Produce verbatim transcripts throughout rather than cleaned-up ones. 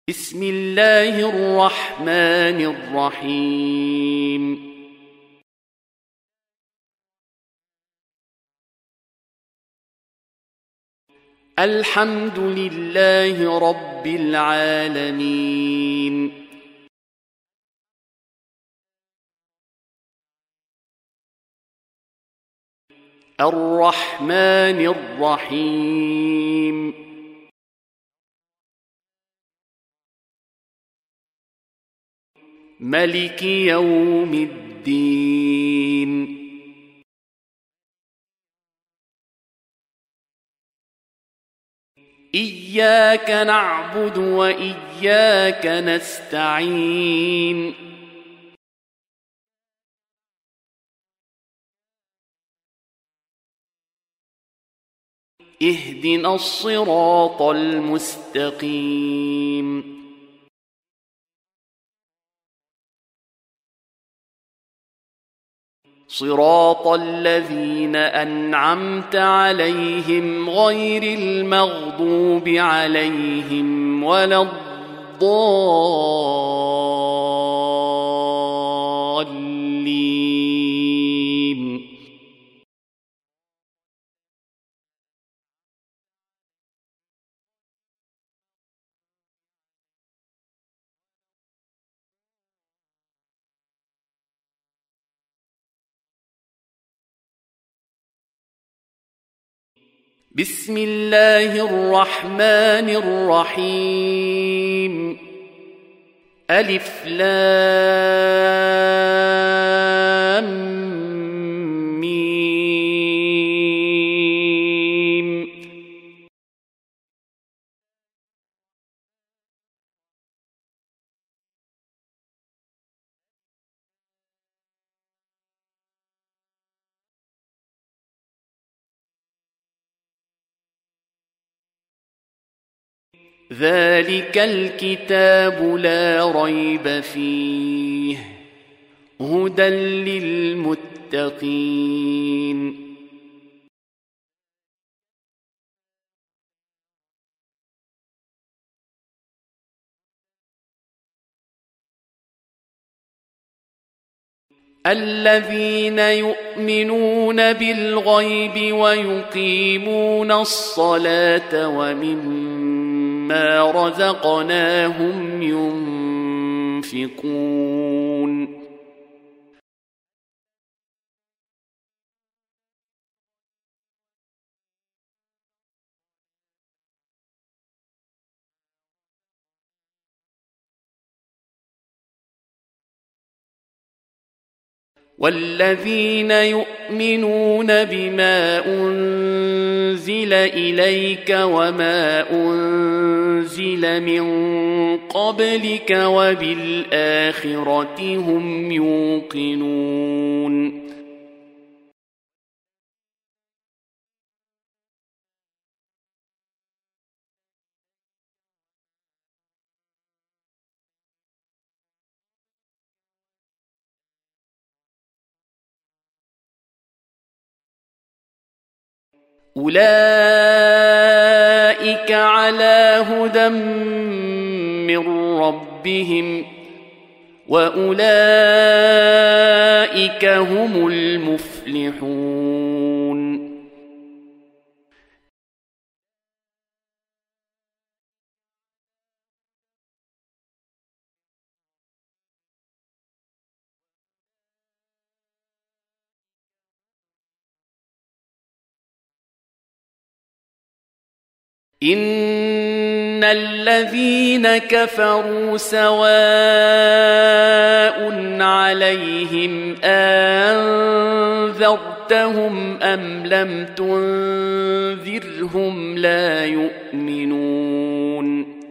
بسم الله الرحمن الرحيم. الحمد لله رب العالمين. الرحمن الرحيم. ملك يوم الدين. إياك نعبد وإياك نستعين. اهدنا الصراط المستقيم. صراط الذين أنعمت عليهم غير المغضوب عليهم ولا الضالين. بسم الله الرحمن الرحيم. ألف لام ميم. ذلك الكتاب لا ريب فيه هدى للمتقين. الذين يؤمنون بالغيب ويقيمون الصلاة ومما رزقناهم ينفقون. والذين يؤمنون بما أنزل إليك وما أنزل من قبلك وبالآخرة هم يوقنون. أولئك على هدى من ربهم وأولئك هم المفلحون. إن الذين كفروا سواء عليهم أنذرتهم أم لم تنذرهم لا يؤمنون.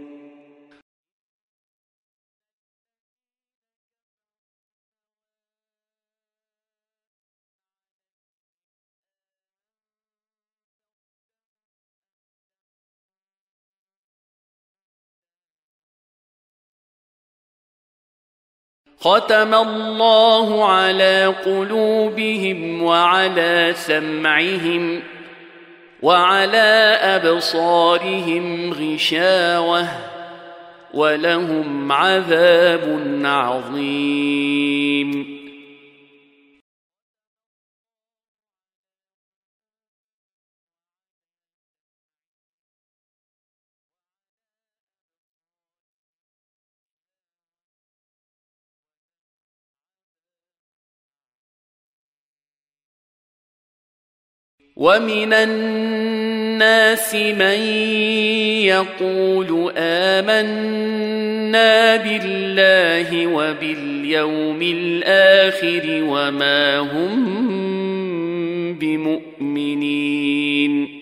ختم الله على قلوبهم وعلى سمعهم وعلى أبصارهم غشاوة ولهم عذاب عظيم. ومن الناس من يقول آمنا بالله وباليوم الآخر وما هم بمؤمنين.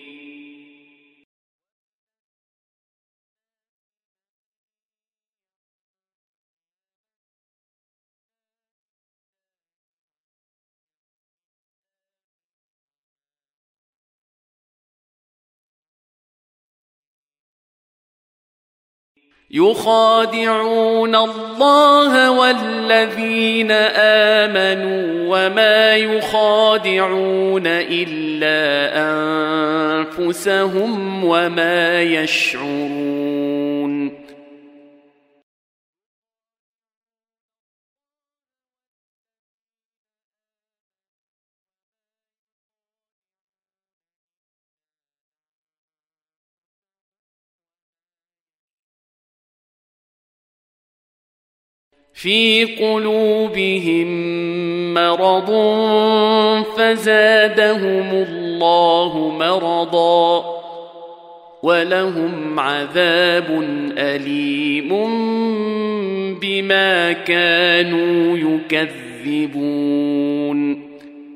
يخادعون الله والذين آمنوا وما يخادعون إلا أنفسهم وما يشعرون. في قلوبهم مرض فزادهم الله مرضا ولهم عذاب أليم بما كانوا يكذبون.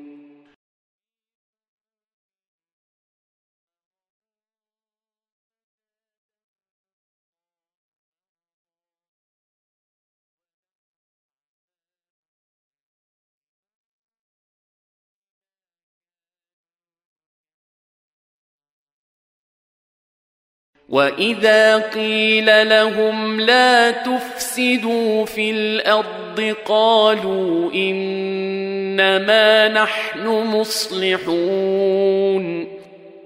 وإذا قيل لهم لا تفسدوا في الأرض قالوا إنما نحن مصلحون.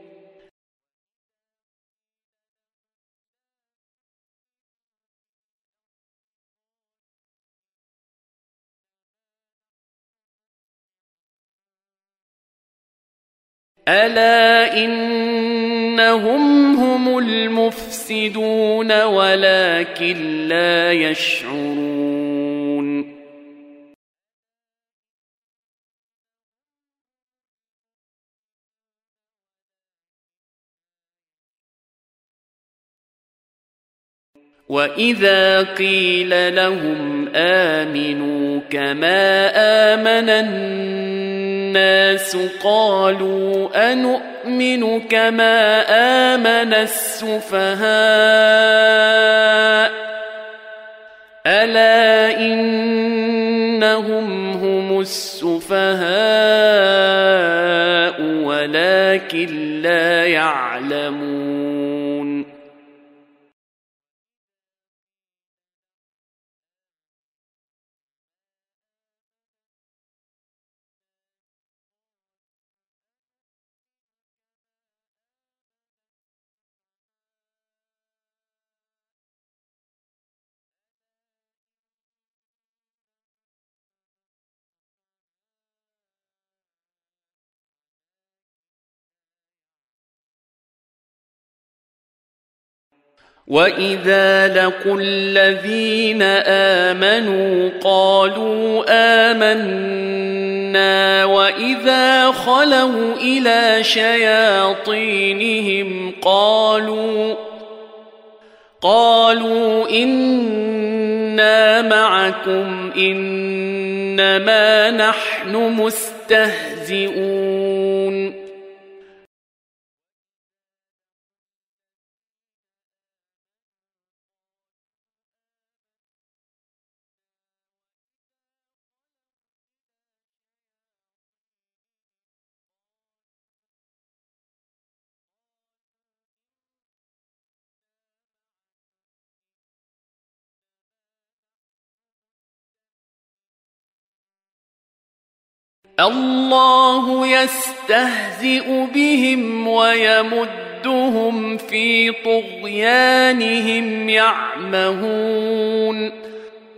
ألا إنهم هم المفسدون ولكن لا يشعرون. وإذا قيل لهم آمنوا كما آمن الناس قالوا أنؤمن كما آمن السفهاء ألا إنهم هم السفهاء ولكن لا يعلمون. وإذا لقوا الذين آمنوا قالوا آمنا وإذا خلوا إلى شياطينهم قالوا قالوا إنا معكم إنما نحن مستهزئون. الله يستهزئ بهم ويمدهم ويمدهم في طغيانهم يعمهون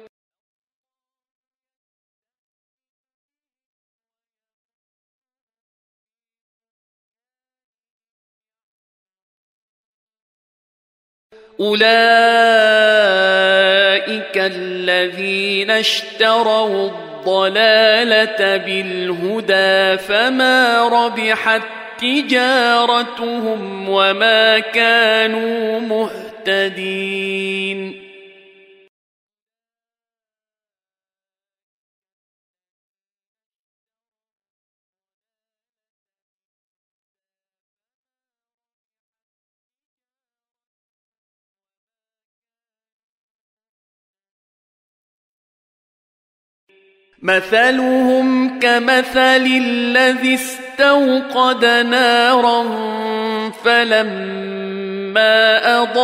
أولئك الذين اشتروا الضلالة بالهدى فما ربحت تجارتهم وما كانوا مهتدين مثلهم كمثل الذي استوقد نارا فلما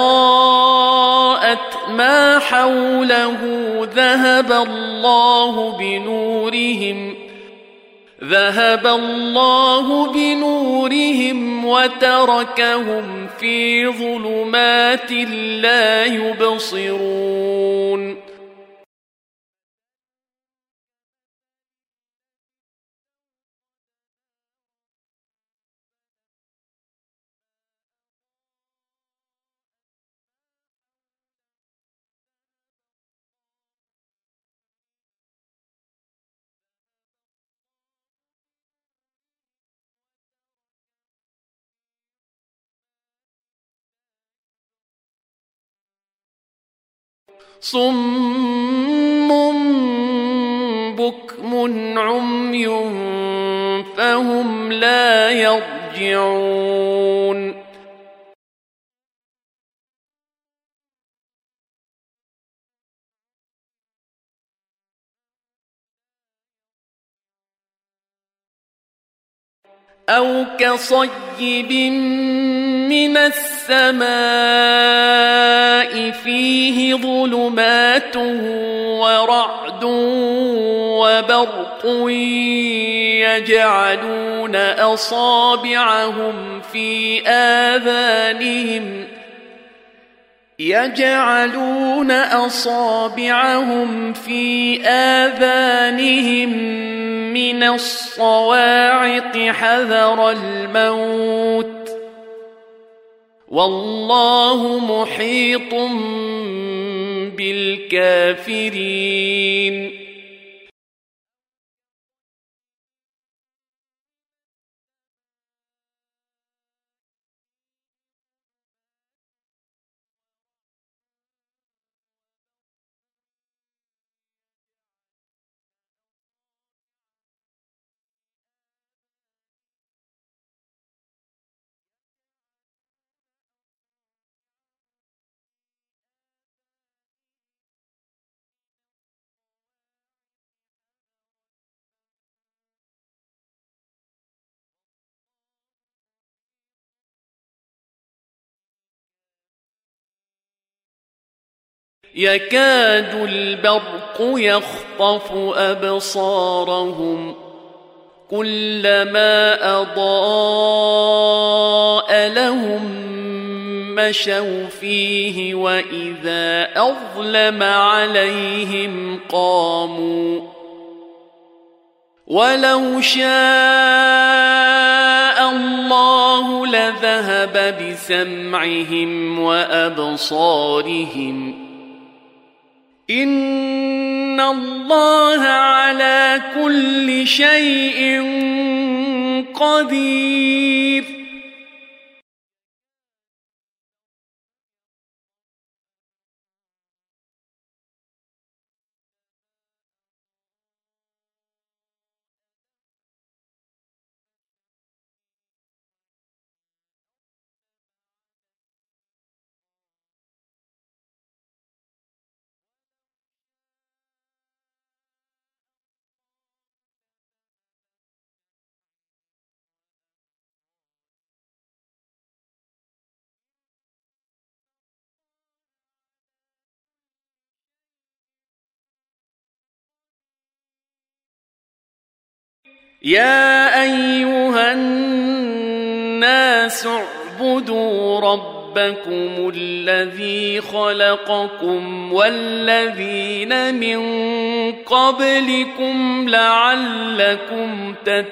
أضاءت ما حوله ذهب الله بنورهم ذهب الله بنورهم وتركهم في ظلمات لا يبصرون صم بكم عمي فهم لا يرجعون أو كصيب من السماء فيه ظلمات ورعد وبرق يجعلون أصابعهم في آذانهم يجعلون أصابعهم في آذانهم من الصواعق حذر الموت والله محيط بالكافرين يكاد البرق يخطف أبصارهم كلما أضاء لهم مشوا فيه وإذا أظلم عليهم قاموا ولو شاء الله لذهب بسمعهم وأبصارهم إن الله على كل شيء قدير يا أيها الناس اعبدوا ربكم الذي خلقكم والذين من قبلكم لعلكم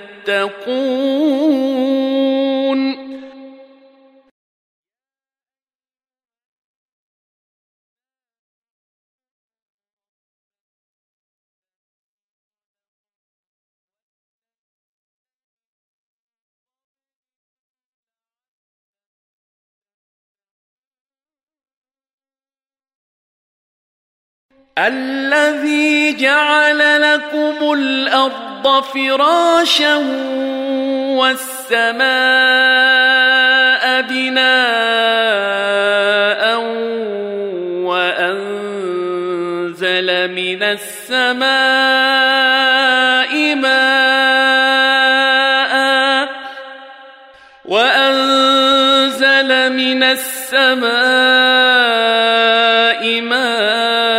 تتقون الذي جعل لكم الأرض فراشا والسماء بناء وأنزل من السماء ماء وأنزل من السماء ماء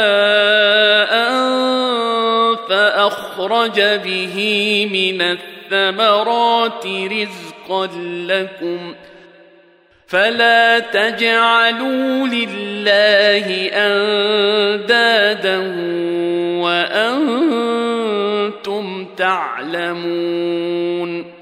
أخرج به من الثمرات رزقا لكم فلا تجعلوا لله أندادا وأنتم تعلمون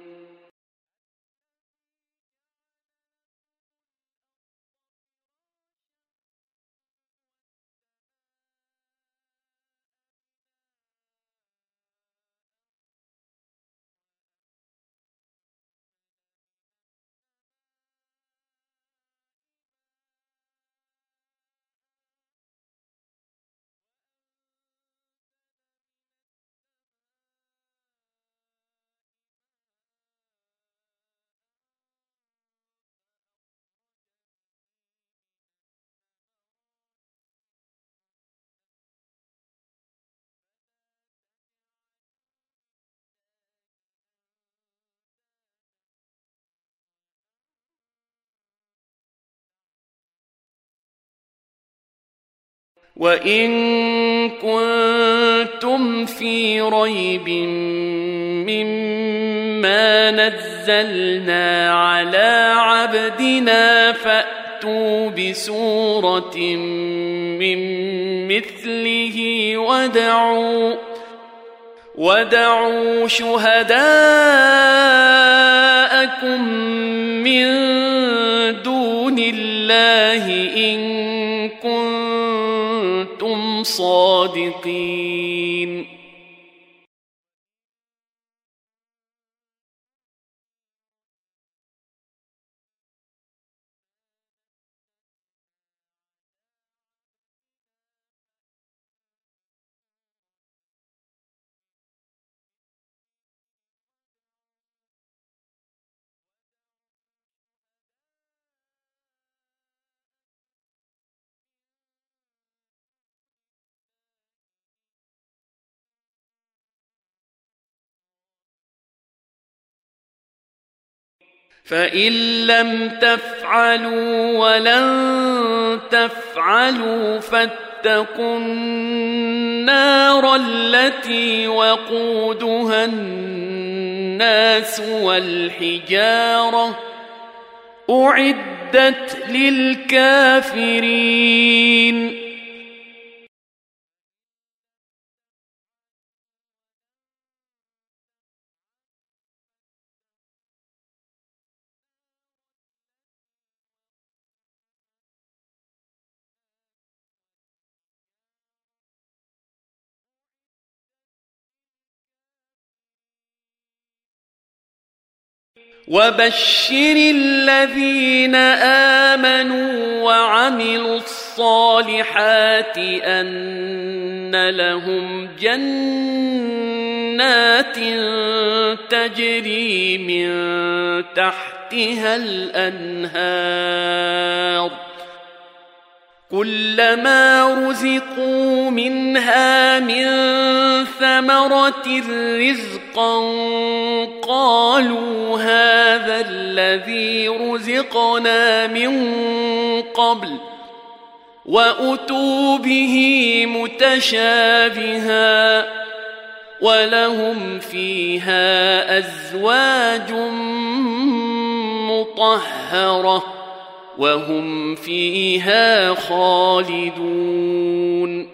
وإن كنتم في ريب مما نزلنا على عبدنا فأتوا بسورة من مثله ودعوا ودعوا شهداءكم من دون الله إن كنتم صادقين فإن لم تفعلوا ولن تفعلوا فاتقوا النار التي وقودها الناس والحجارة أعدت للكافرين وبشر الذين آمنوا وعملوا الصالحات أن لهم جنات تجري من تحتها الأنهار كلما رزقوا منها من ثمرة رزقا قالوا هذا الذي رزقنا من قبل وأتوا به متشابها ولهم فيها أزواج مطهرة وهم فيها خالدون.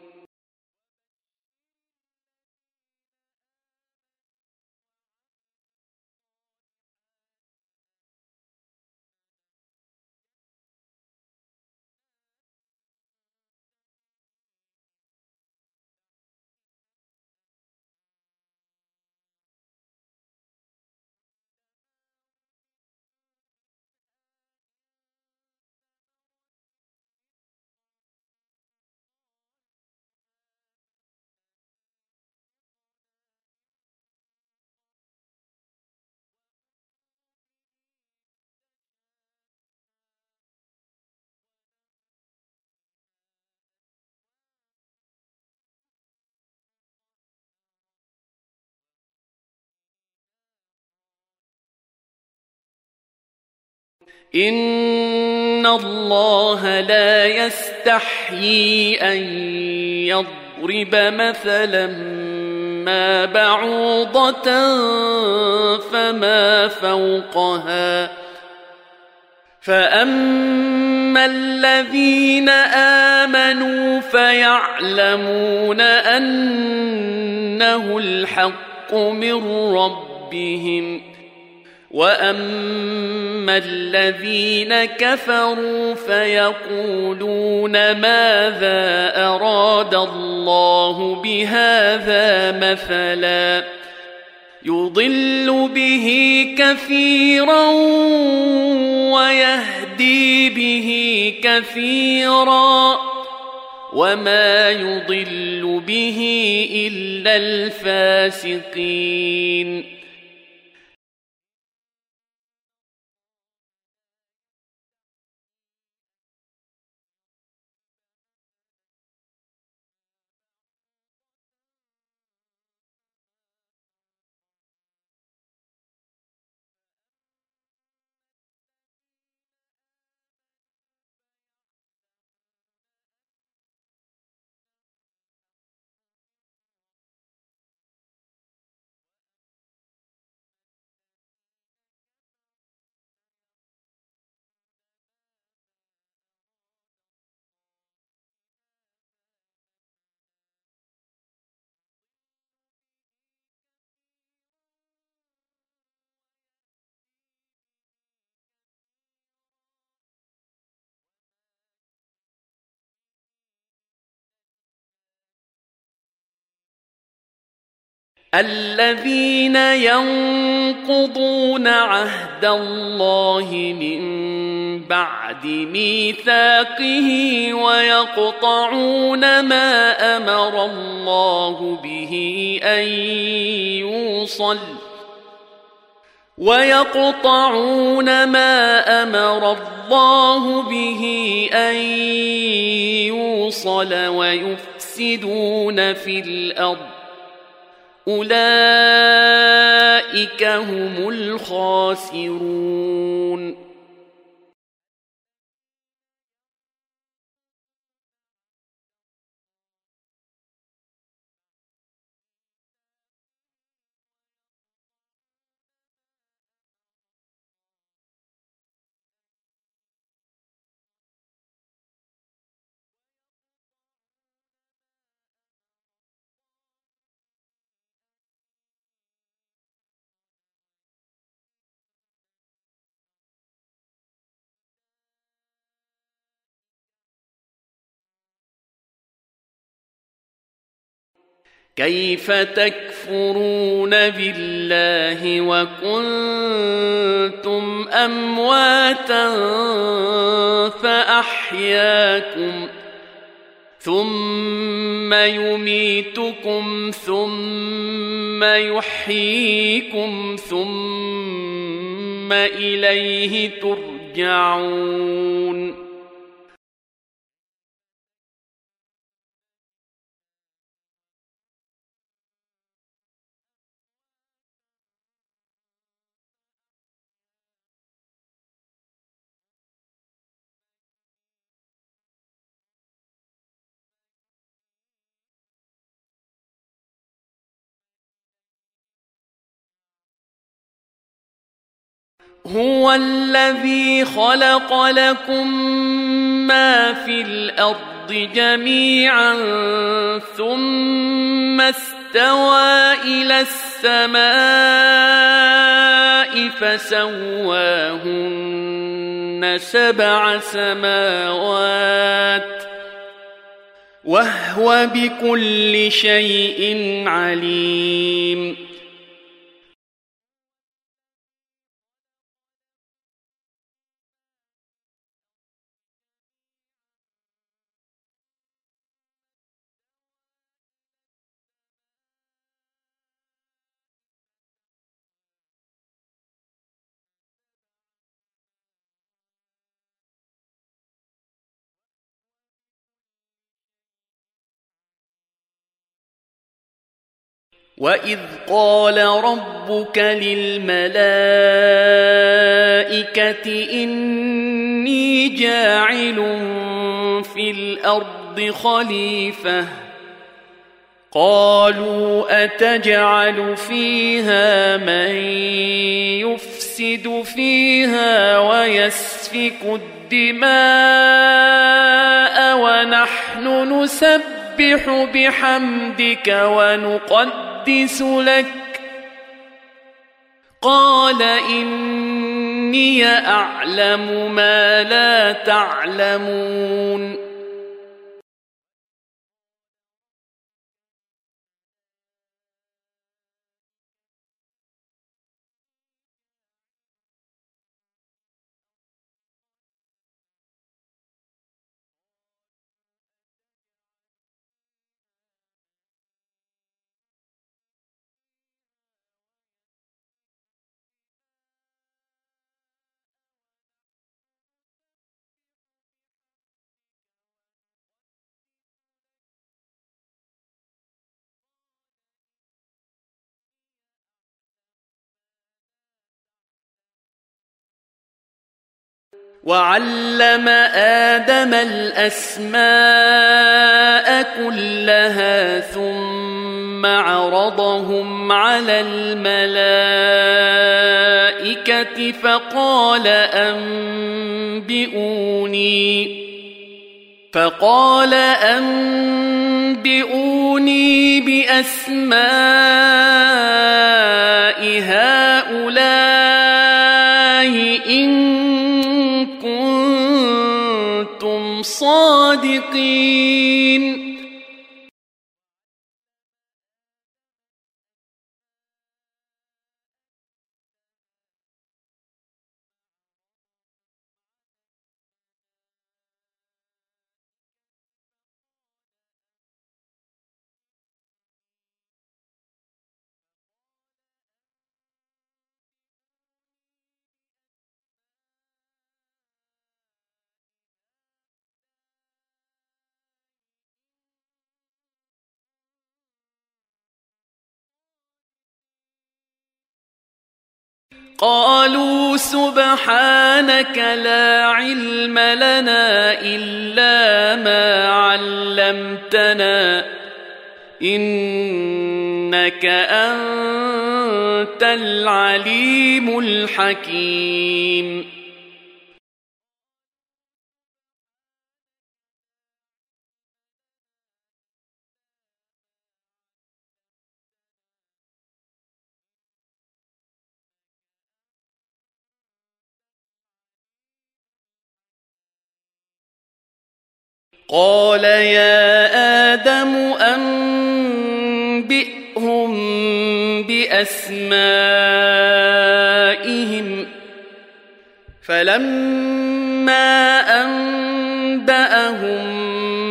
إن الله لا يستحيي أن يضرب مثلا ما بعوضة فما فوقها فأما الذين آمنوا فيعلمون أنه الحق من ربهم وأما الذين كفروا فيقولون ماذا أراد الله بهذا مثلا يضل به كثيرا ويهدي به كثيرا وما يضل به إلا الفاسقين. الذين ينقضون عهد الله من بعد ميثاقه ويقطعون ما أمر الله به أن يوصل ويقطعون ما أمر الله به أن يوصل ويفسدون في الأرض أولئك هم الخاسرون. كيف تكفرون بالله وكنتم أمواتا فأحياكم ثم يميتكم ثم يحييكم ثم إليه ترجعون. هو الذي خلق لكم ما في الأرض جميعا ثم استوى إلى السماء فسواهن سبع سماوات وهو بكل شيء عليم. وَإِذْ قَالَ رَبُّكَ لِلْمَلَائِكَةِ إِنِّي جَاعِلٌ فِي الْأَرْضِ خَلِيفَةً قَالُوا أَتَجْعَلُ فِيهَا مَن يُفْسِدُ فِيهَا وَيَسْفِكُ الدِّمَاءَ وَنَحْنُ نُسَبِّحُ بِحَمْدِكَ وَنُقَدِّسُ لَكَ قَالَ إِنِّي أَعْلَمُ مَا لَا تَعْلَمُونَ. وَعَلَّمَ آدَمَ الْأَسْمَاءَ كُلَّهَا ثُمَّ عَرَضَهُمْ عَلَى الْمَلَائِكَةِ فَقَالَ أَنبِئُونِي فَقَالَ أَنبِئُونِي بِأَسْمَاءِ هَؤُلَاءِ إِن كنتم صادقين. قالوا سبحانك لا علم لنا إلا ما علمتنا إنك أنت العليم الحكيم. قال يا آدم أنبئهم بأسمائهم فلما أنبأهم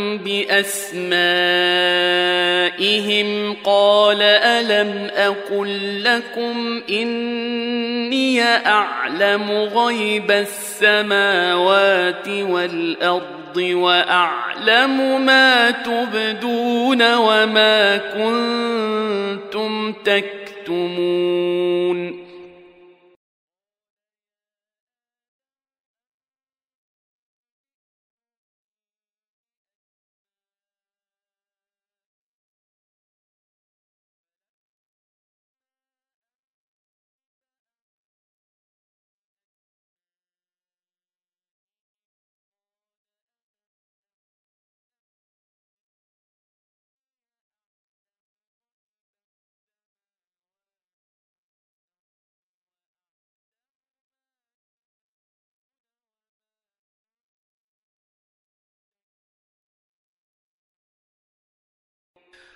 بأسمائهم قال ألم أقل لكم إني أعلم غيب السماوات والأرض وأعلم ما تبدون وما كنتم تكتمون.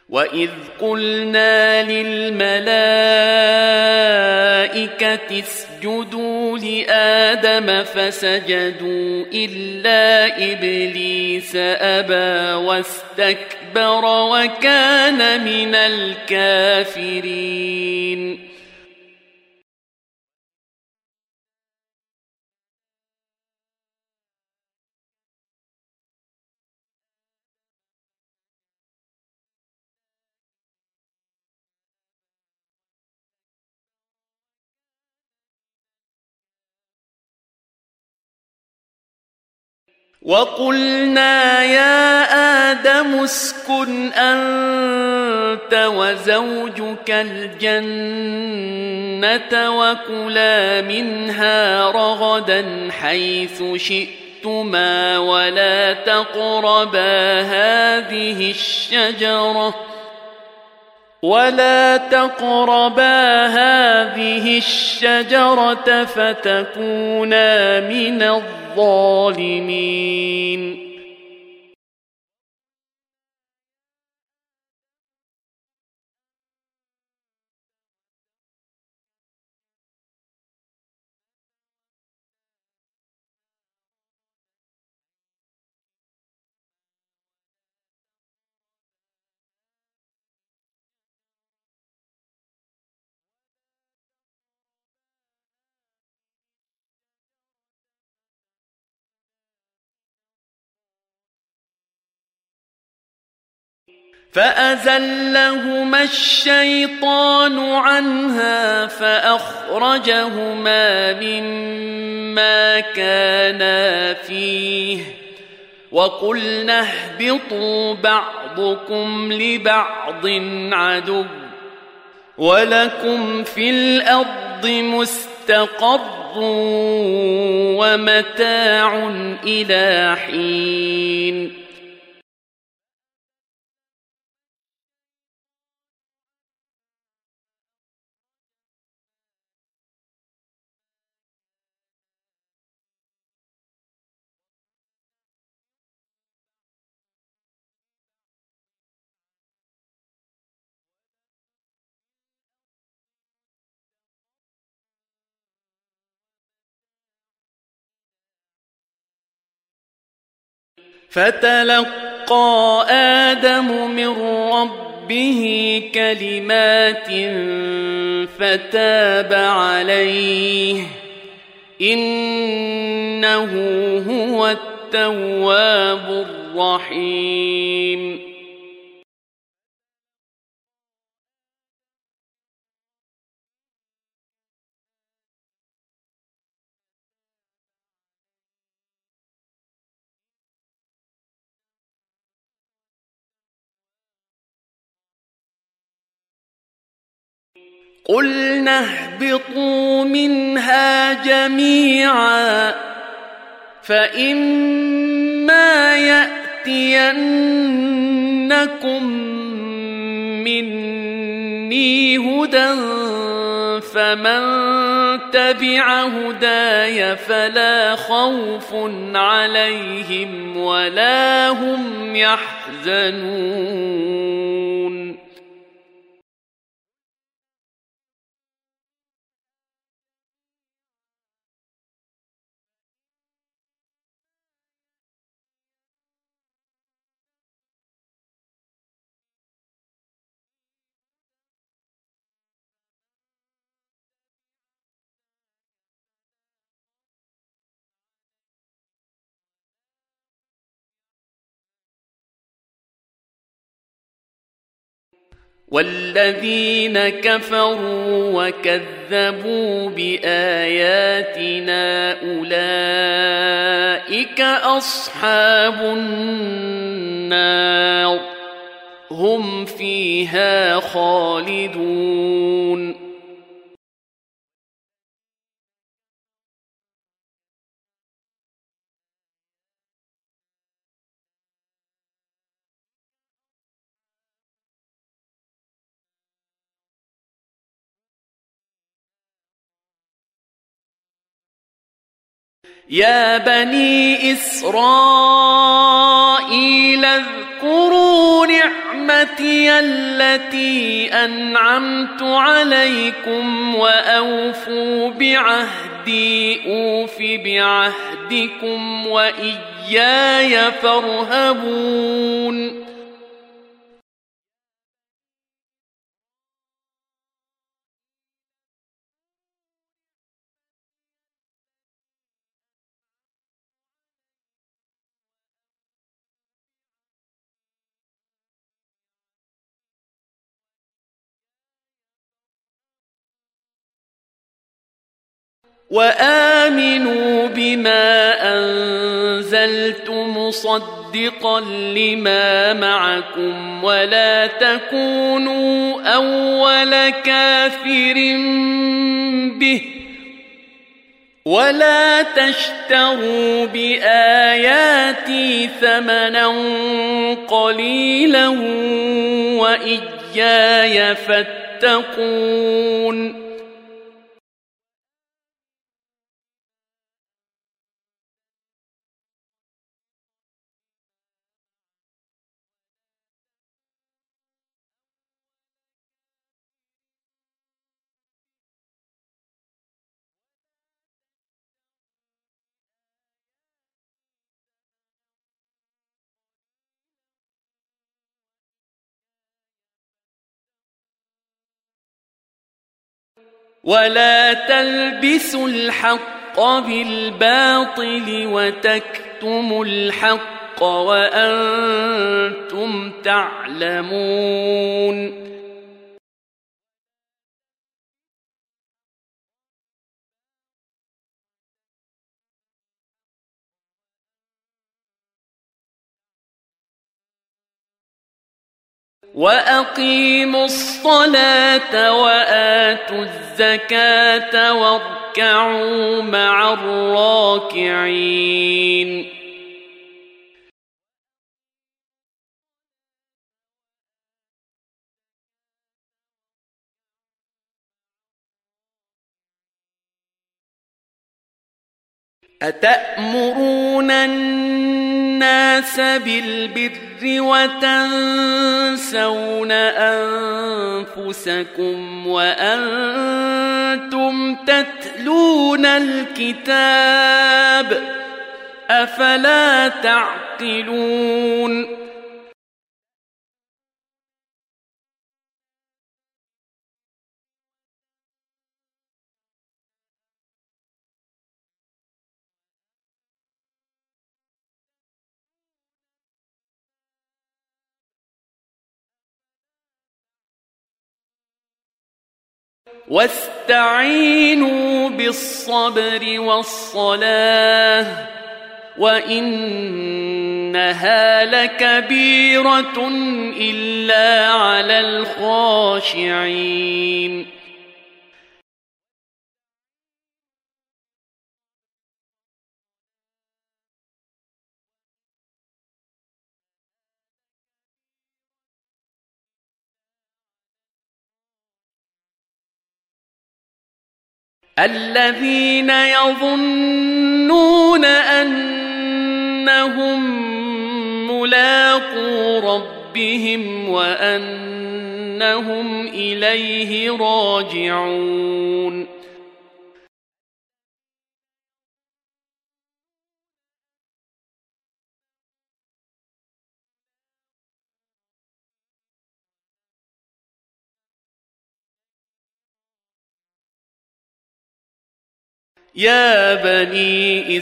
وإذ قلنا للملائكة اسجدوا لآدم فسجدوا إلا إبليس أبى واستكبر وكان من الكافرين وقلنا يا آدم اسكن أنت وزوجك الجنة وكلا منها رغدا حيث شئتما ولا تقربا هذه الشجرة ولا تقربا هذه الشجرة فتكونا من الظالمين فأزلهما الشيطان عنها فأخرجهما مما كانا فيه وقلنا اهبطوا بعضكم لبعض عدو ولكم في الأرض مستقر ومتاع إلى حين فتلقى آدم من ربه كلمات فتاب عليه إنه هو التواب الرحيم قلنا اهبطوا منها جميعا فإما يأتينكم مني هدى فمن تبع هداي فلا خوف عليهم ولا هم يحزنون والذين كفروا وكذبوا بآياتنا أولئك أصحاب النار هم فيها خالدون يا بني إسرائيل اذكروا اذكروا نعمتي التي أنعمت عليكم وأوفوا بعهدي أوف بعهدكم وإياي فارهبون وآمنوا بما أنزلت مصدقا لما معكم ولا تكونوا أول كافر به ولا تشتروا بآياتي ثمنا قليلا وإياي فاتقون ولا تلبسوا الحق بالباطل وتكتموا الحق وأنتم تعلمون وأقيموا الصلاة وآتوا الزكاة واركعوا مع الراكعين أتأمرون الناس بالبر وتنسون أنفسكم وأنتم تتلون الكتاب أفلا تعقلون واستعينوا بالصبر والصلاة وإنها لكبيرة إلا على الخاشعين الذين يظنون أنهم ملاقو ربهم وأنهم إليه راجعون يا بني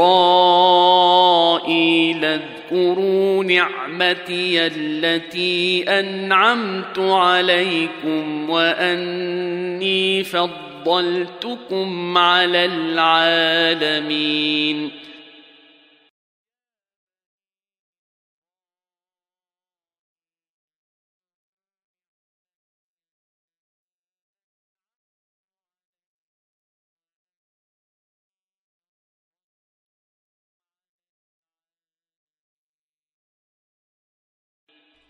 إسرائيل اذكروا نعمتي التي أنعمت عليكم وأني فضلتكم على العالمين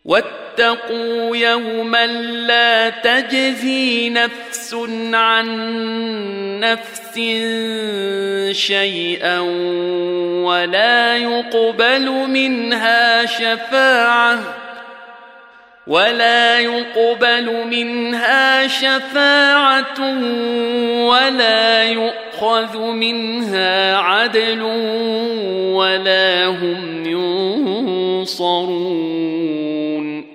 واتقوا يوما لا تجزي نفس عن نفس شيئا ولا يقبل منها شفاعة ولا يقبل منها شفاعة ولا يؤخذ منها عدل ولا هم ينصرون.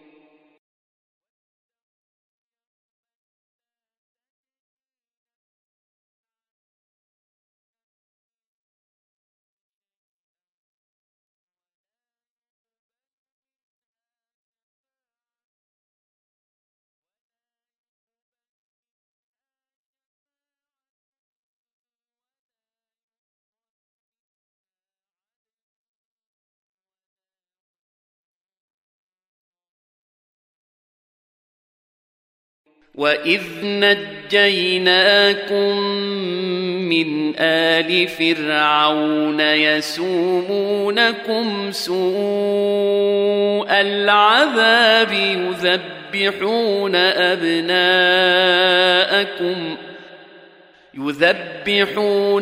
وَإِذْ نَجَّيْنَاكُمْ مِنْ آلِ فِرْعَوْنَ يَسُومُونَكُمْ سُوءَ الْعَذَابِ يُذَبِّحُونَ أَبْنَاءَكُمْ يُذَبِّحُونَ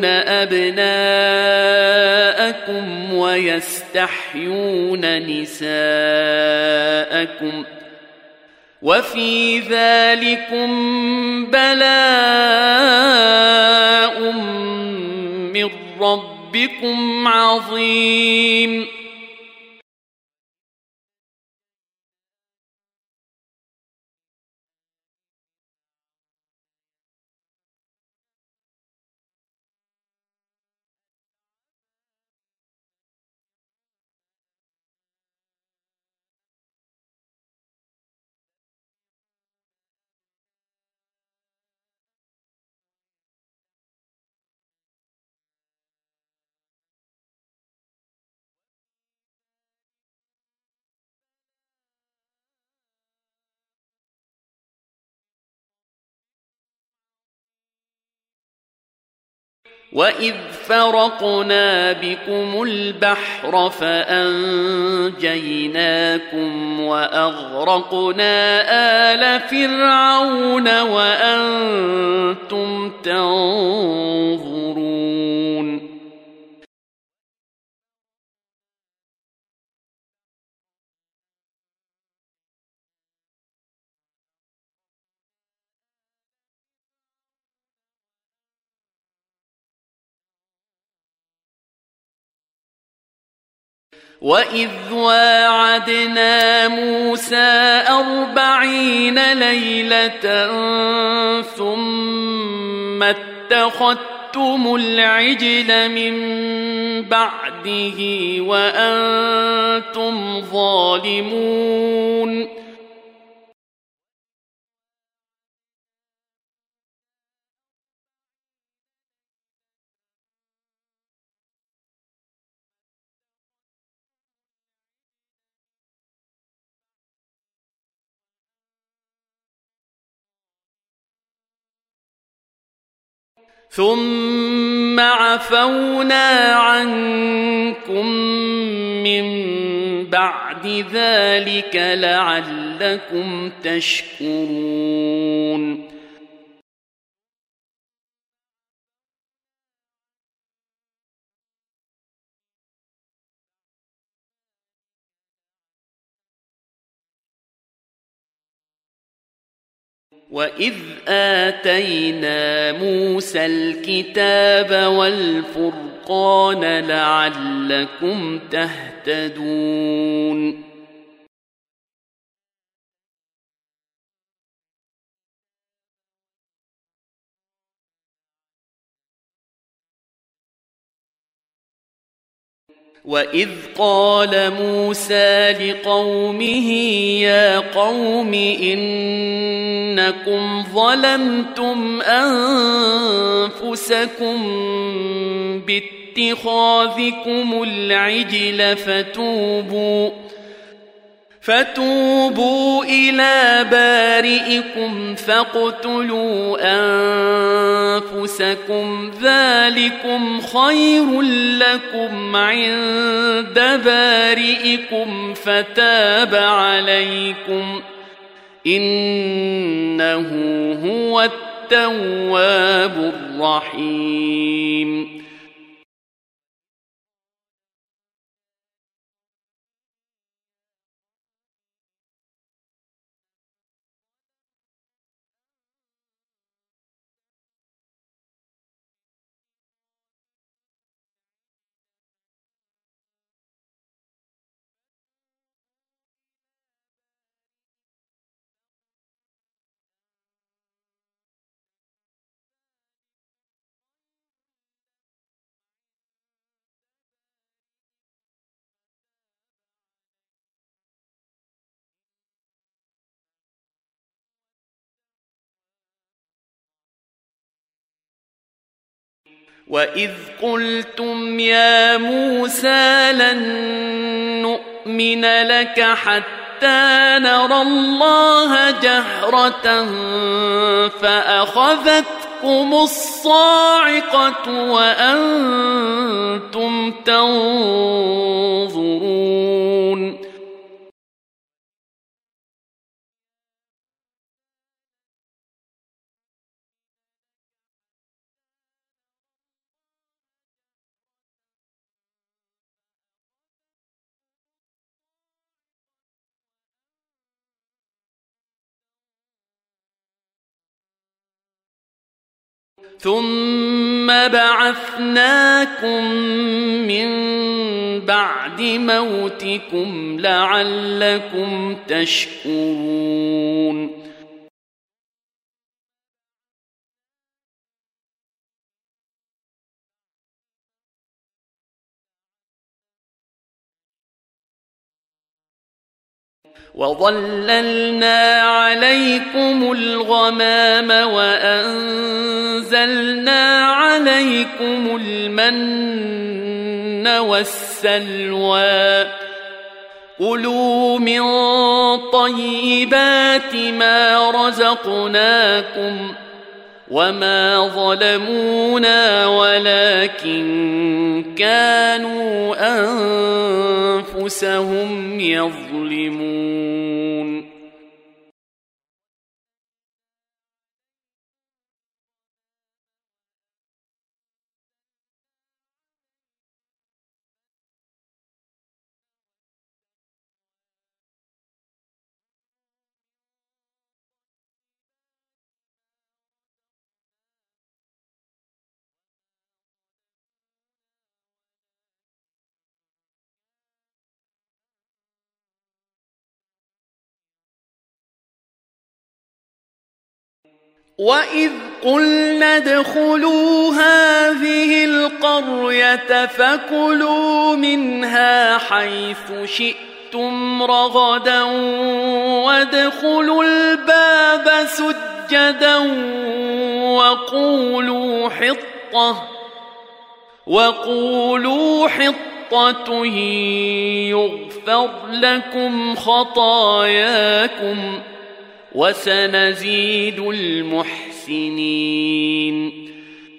أَبْنَاءَكُمْ وَيَسْتَحْيُونَ نِسَاءَكُمْ وفي ذلكم بلاء من ربكم عظيم. وَإِذْ فَرَقْنَا بِكُمُ الْبَحْرَ فَأَنْجَيْنَاكُمْ وَأَغْرَقْنَا آلَ فِرْعَوْنَ وَأَنْتُمْ تَنْظُرُونَ. وَإِذْ وَاعَدْنَا مُوسَى أَرْبَعِينَ لَيْلَةً ثُمَّ اتَّخَذْتُمُ الْعِجْلَ مِنْ بَعْدِهِ وَأَنْتُمْ ظَالِمُونَ. ثُمَّ عَفَوْنَا عَنْكُمْ مِنْ بَعْدِ ذَلِكَ لَعَلَّكُمْ تَشْكُرُونَ. وَإِذْ آتَيْنَا مُوسَى الْكِتَابَ وَالْفُرْقَانَ لَعَلَّكُمْ تَهْتَدُونَ. وَإِذْ قَالَ مُوسَى لِقَوْمِهِ يَا قَوْمِ إِنَّكُمْ ظَلَمْتُمْ أَنفُسَكُمْ بِاتِّخَاذِكُمُ الْعِجْلَ فتوبوا فتوبوا إلى إلى بارئكم فاقتلوا أنفسكم ذلكم خير لكم عند بارئكم فتاب عليكم إنه هو التواب الرحيم. وَإِذْ قُلْتُمْ يَا مُوسَى لَن نُّؤْمِنَ لَكَ حَتَّىٰ نَرَى اللَّهَ جَهْرَةً فَأَخَذَتْكُمُ الصَّاعِقَةُ وَأَنتُمْ تَنظُرُونَ. ثُمَّ بَعَثْنَاكُم مِّن بَعْدِ مَوْتِكُمْ لَعَلَّكُمْ تَشْكُرُونَ. وَظَلَّلْنَا عَلَيْكُمُ الْغَمَامَ وَأَنزَلْنَا عَلَيْكُمُ الْمَنَّ وَالسَّلْوَىٰ كُلُوا مِن طَيِّبَاتِ مَا رَزَقْنَاكُمْ وَمَا ظَلَمُونَا وَلَكِن كَانُوا أَنفُسَهُمْ يَظْلِمُونَ. وَإِذْ قُلْنَا ادْخُلُوا هَٰذِهِ الْقَرْيَةَ فَكُلُوا مِنْهَا حَيْثُ شِئْتُمْ رَغَدًا وَادْخُلُوا الْبَابَ سُجَّدًا وَقُولُوا حِطَّةٌ وَقُولُوا حِطَّةٌ يُغْفَرْ لَكُمْ خَطَايَاكُمْ وَسَنَزِيدُ الْمُحْسِنِينَ.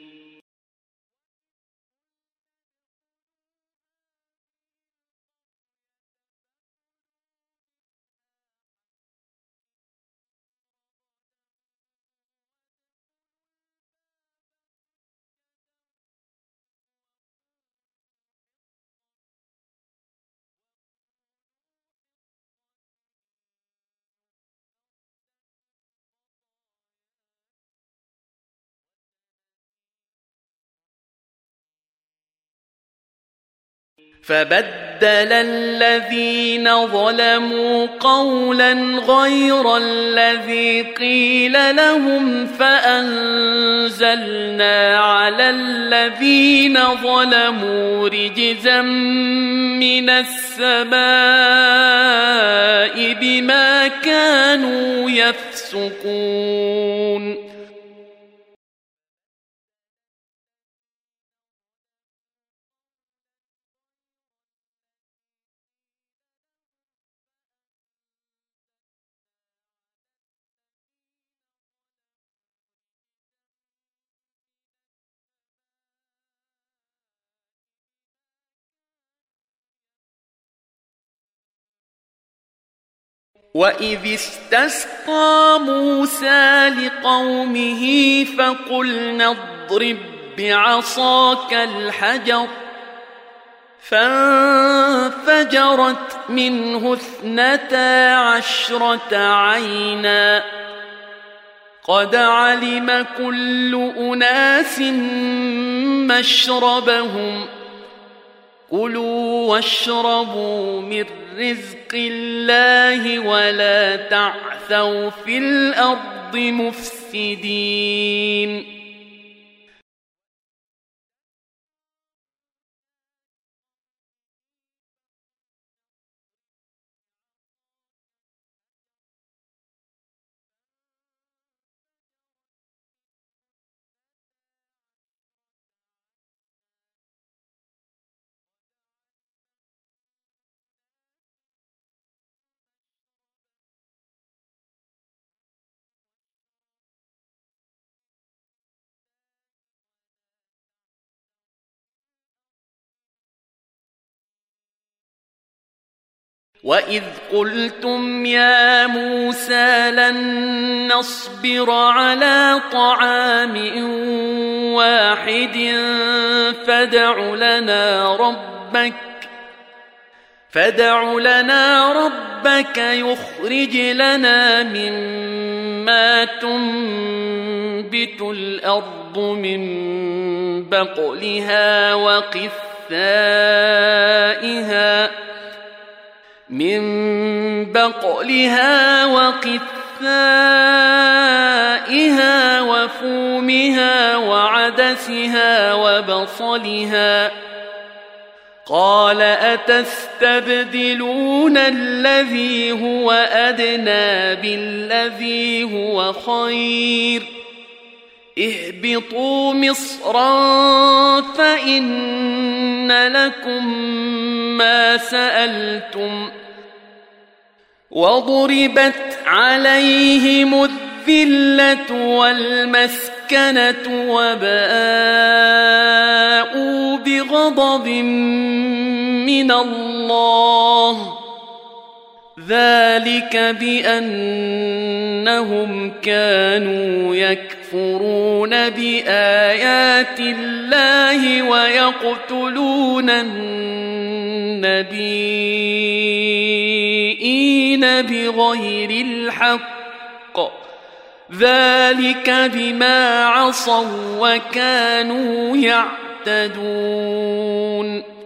فَبَدَّلَ الَّذِينَ ظَلَمُوا قَوْلًا غَيْرَ الَّذِي قِيلَ لَهُمْ فَأَنزَلْنَا عَلَى الَّذِينَ ظَلَمُوا رِجْزًا مِّنَ السَّمَاءِ بِمَا كَانُوا يَفْسُقُونَ. وإذ استسقى موسى لقومه فقلنا اضرب بعصاك الحجر فانفجرت منه اثنتا عشرة عينا قد علم كل أناس مشربهم كلوا واشربوا من رزق الله ولا تعثوا في الأرض مفسدين. وإذ قلتم يا موسى لن نصبر على طعام واحد فادع لنا ربك فادع لنا ربك يخرج لنا مما تنبت الأرض من بقلها وقثائها من بقلها وقثائها وفومها وعدسها وبصلها قال أتستبدلون الذي هو أدنى بالذي هو خير اهبطوا مصرا فإن لكم ما سألتم وضربت عليهم الذلة والمسكنة وباءوا بغضب من الله ذلك بأنهم كانوا يكفرون بآيات الله ويقتلون النبيين بغير الحق ذلك بما عصوا وكانوا يعتدون.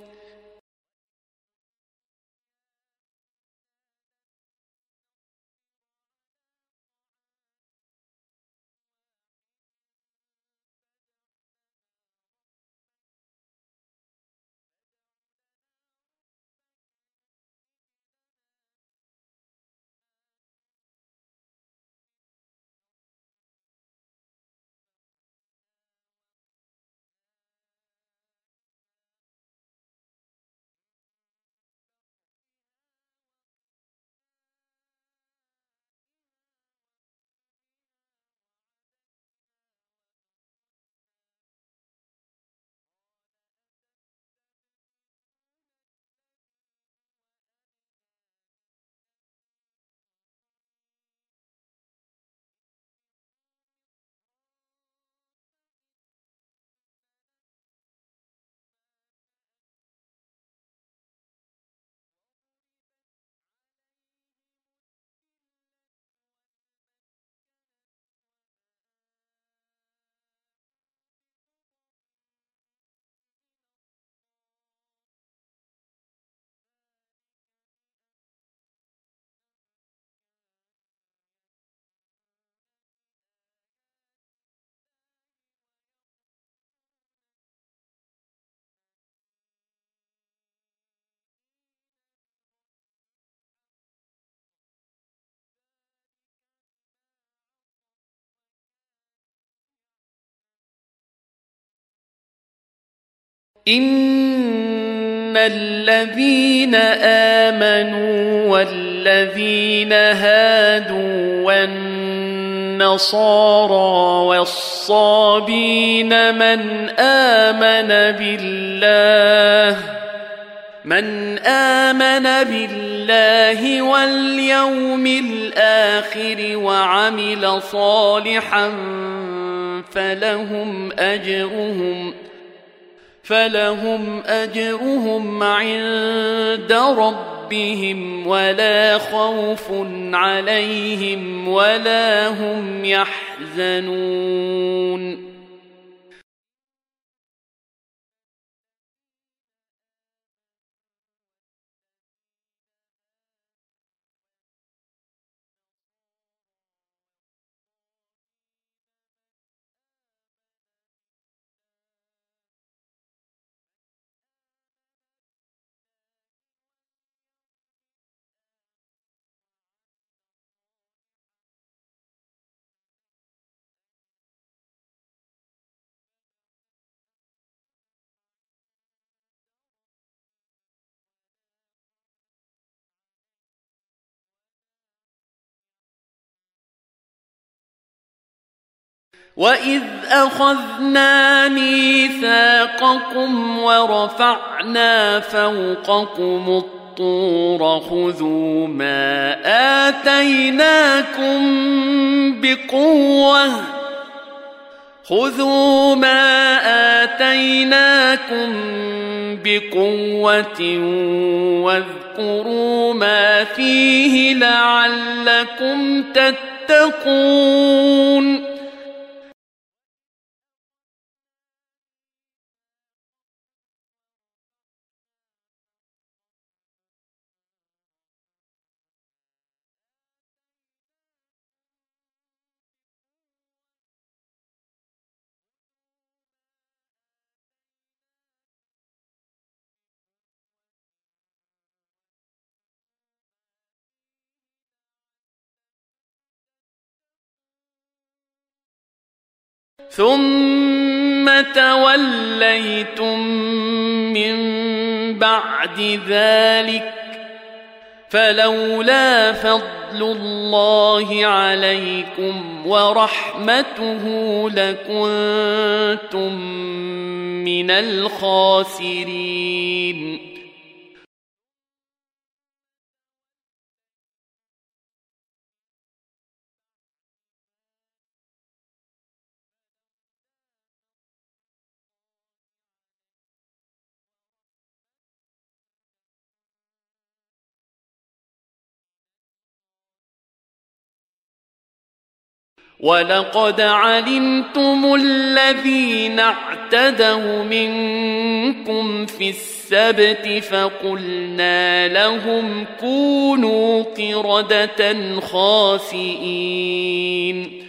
إن الذين آمنوا والذين هادوا والنصارى والصابين من آمن بالله من آمن بالله واليوم الآخر وعمل صالحا فلهم أجرهم فلهم أجرهم عند ربهم ولا خوف عليهم ولا هم يحزنون. وَإِذْ أَخَذْنَا مِيثَاقَكُمْ وَرَفَعْنَا فَوْقَكُمُ الطُّورَ خُذُوا مَا آتَيْنَاكُمْ بِقُوَّةٍ خُذُوا مَا آتَيْنَاكُمْ بِقُوَّةٍ وَاذْكُرُوا مَا فِيهِ لَعَلَّكُمْ تَتَّقُونَ. ثم توليتم من بعد ذلك فلولا فضل الله عليكم ورحمته لكنتم من الخاسرين. وَلَقَدْ عَلِمْتُمُ الَّذِينَ اعْتَدَوْا مِنكُمْ فِي السَّبْتِ فَقُلْنَا لَهُمْ كُونُوا قِرَدَةً خَاسِئِينَ.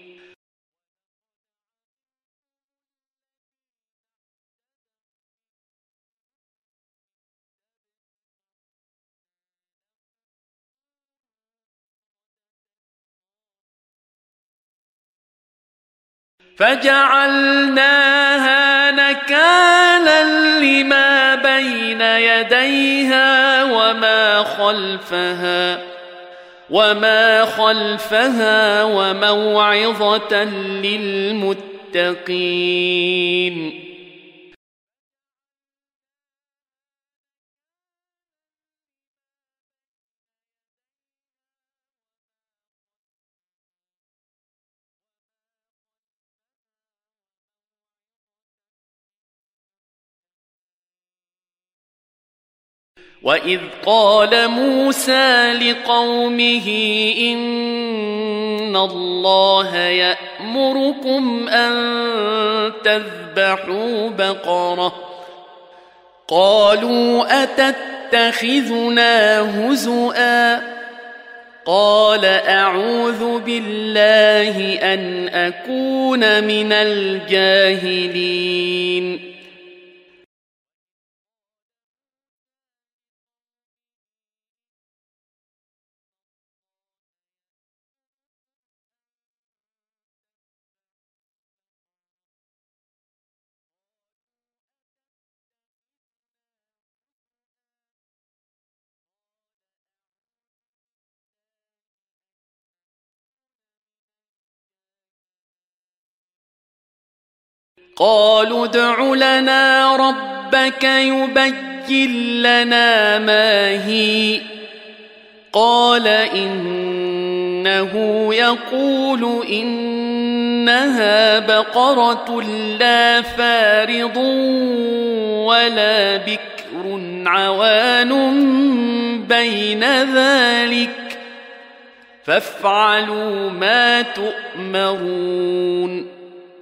فجعلناها نكالا لما بين يديها وما خلفها وما خلفها وموعظة للمتقين. وَإِذْ قَالَ مُوسَى لِقَوْمِهِ إِنَّ اللَّهَ يَأْمُرُكُمْ أَن تَذْبَحُوا بَقَرَةً قَالُوا أَتَتَّخِذُنَا هُزُوًا قَالَ أَعُوذُ بِاللَّهِ أَنْ أَكُونَ مِنَ الْجَاهِلِينَ. قالوا ادع لنا ربك يبين يبين لنا ما هي قال إنه يقول إنها بقرة لا فارض ولا بكر عوان بين ذلك فافعلوا ما تؤمرون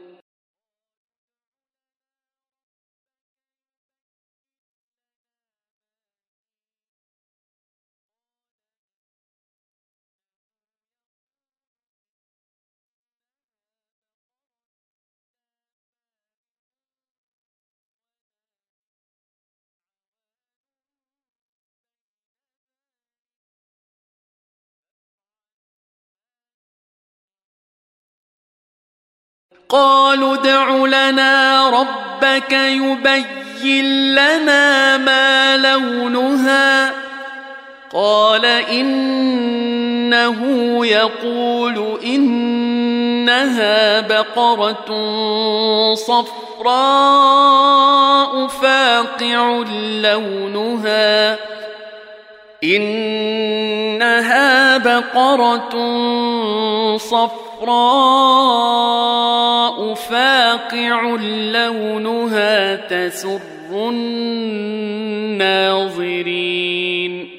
قالوا ادع لنا ربك يبين لنا ما لونها قال إنه يقول إنها بقرة صفراء فاقع لونها إنها بقرة صفراء فاقع لونها تسر الناظرين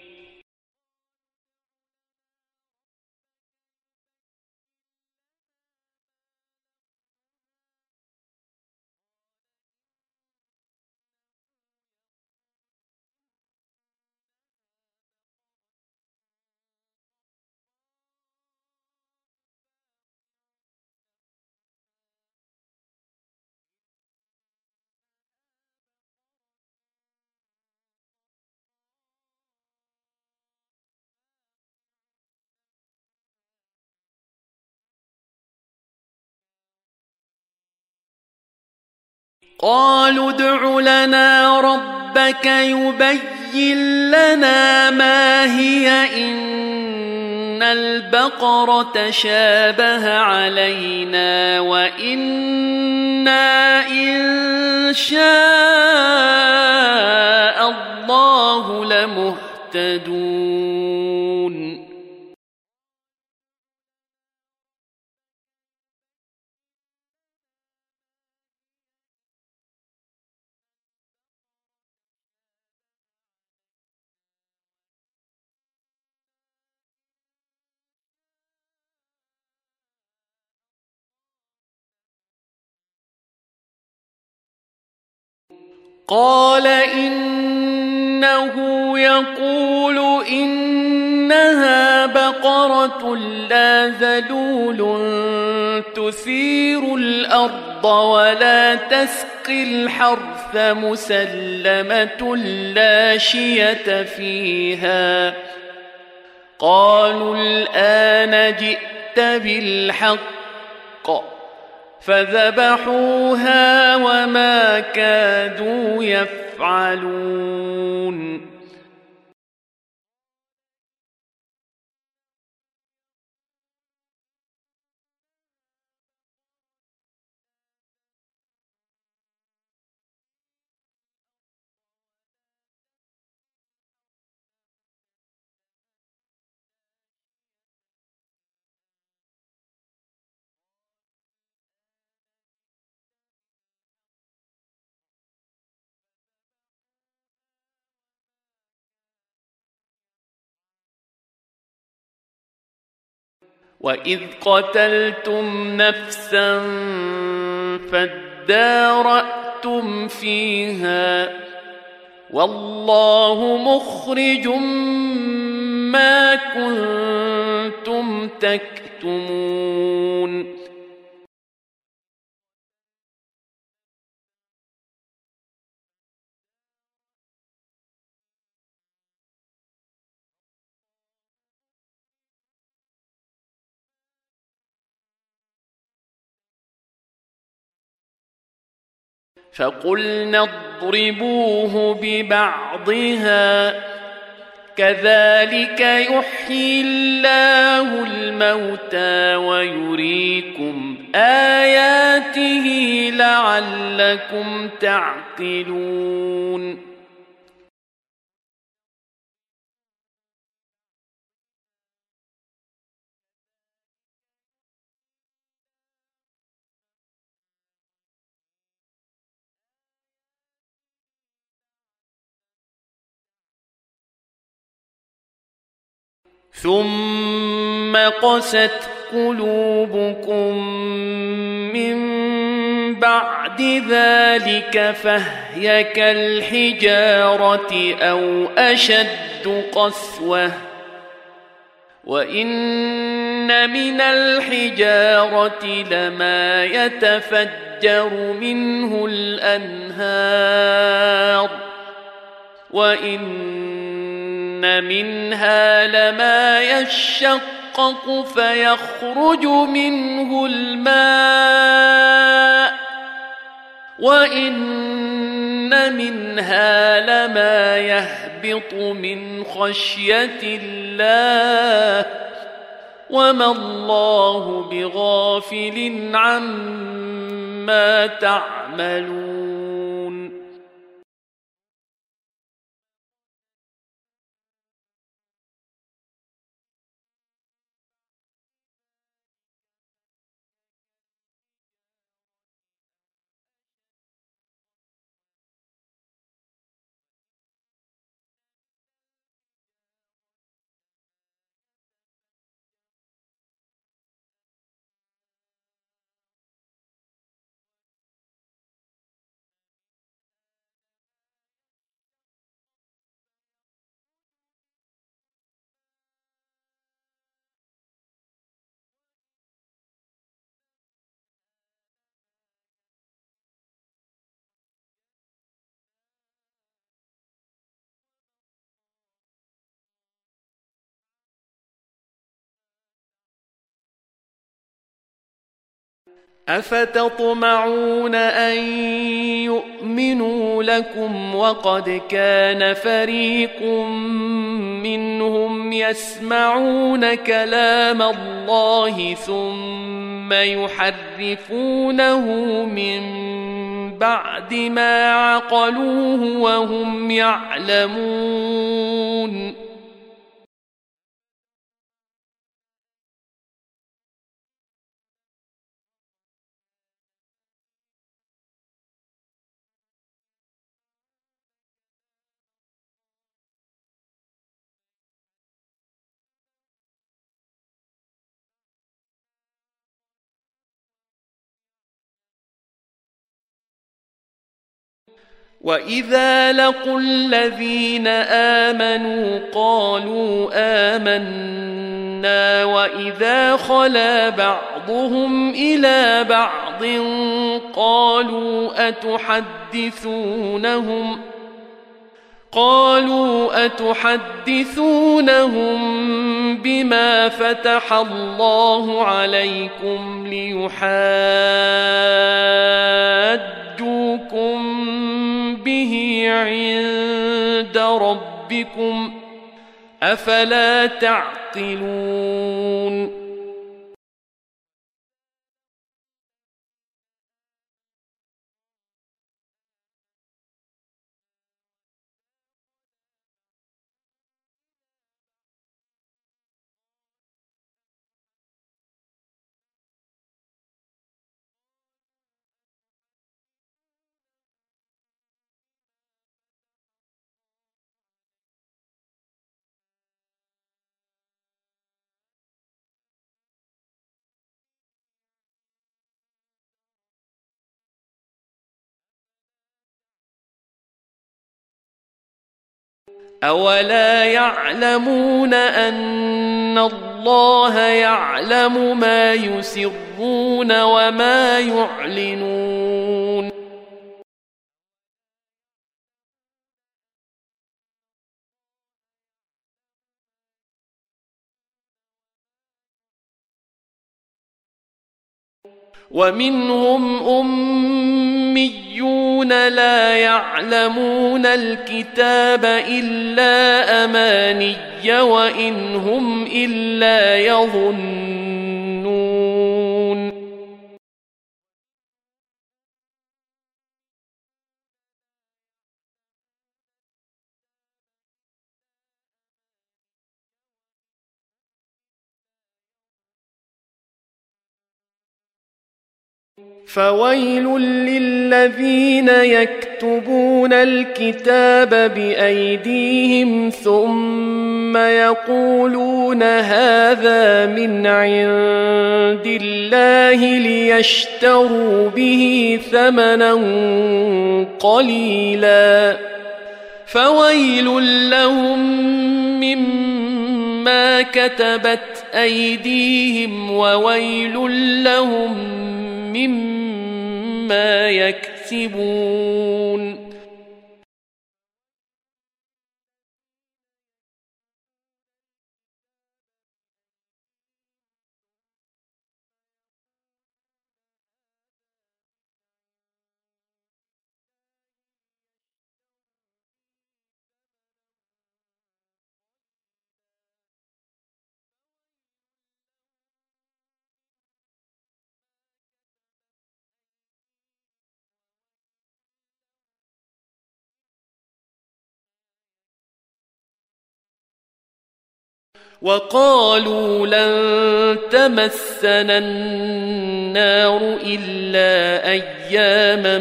قالوا ادع لنا ربك يبين لنا ما هي إن البقرة شابه علينا وإنا إن شاء الله لمهتدون قال إنه يقول إنها بقرة لا ذلول تثير الأرض ولا تسقي الحرث مسلمة لا شية فيها قالوا الآن جئت بالحق فذبحوها وما كادوا يفعلون وإذ قتلتم نفسا فادارأتم فيها والله مخرج ما كنتم تكتمون فقلنا اضربوه ببعضها كذلك يحيي الله الموتى ويريكم آياته لعلكم تعقلون ثم قست قلوبكم من بعد ذلك فهي كالحجارة أو أشد قسوة وإن من الحجارة لما يتفجر منه الأنهار وإن منها لما يشقق فيخرج منه الماء وإن منها لما يهبط من خشية الله وما الله بغافل عما تعملون أفتطمعون أن يؤمنوا لكم وقد كان فريق منهم يسمعون كلام الله ثم يحرفونه من بعد ما عقلوه وهم يعلمون وإذا لقوا الذين آمنوا قالوا آمنا وإذا خلا بعضهم إلى بعض قالوا أتحدثونهم قالوا أتحدثونهم بما فتح الله عليكم ليحاجوكم به عند ربكم أفلا تعقلون أولا يعلمون أن الله يعلم ما يسرون وما يعلنون ومنهم أميون لا يعلمون الكتاب إلا أماني وإن هم إلا يظنون فويل للذين يكتبون يكتبون الكتاب بأيديهم ثم يقولون هذا من عند الله ليشتروا به ثمنا قليلا فويل لهم مما كتبت أيديهم وويل لهم مما يكسبون وقالوا لن تمسنا النار إلا أياما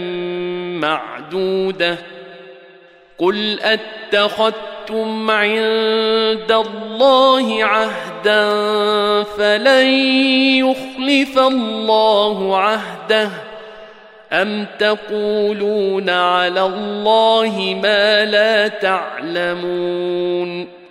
معدودة قل أتخذتم عند الله عهدا فلن يخلف الله عهده أم تقولون على الله ما لا تعلمون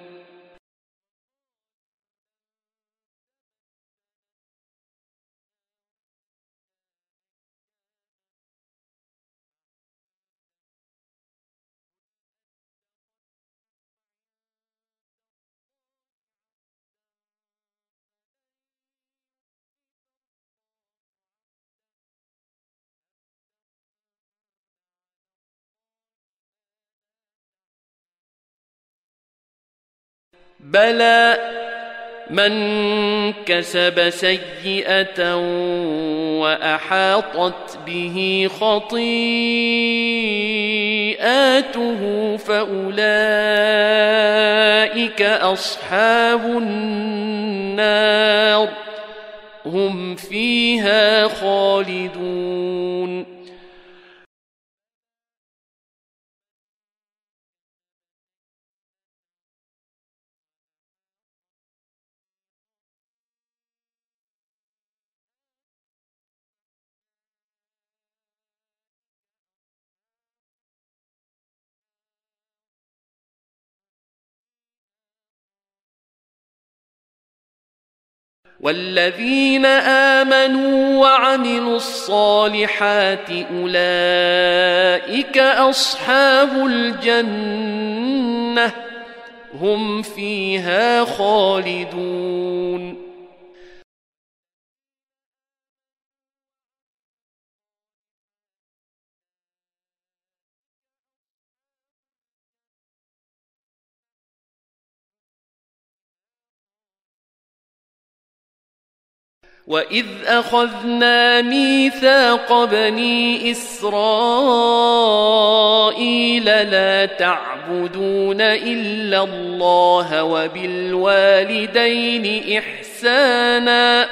بلى من كسب سيئة وأحاطت به خطيئاته فأولئك أصحاب النار هم فيها خالدون والذين آمنوا وعملوا الصالحات أولئك أصحاب الجنة هم فيها خالدون وإذ أخذنا ميثاق بني إسرائيل لا تعبدون إلا الله وبالوالدين إحسانا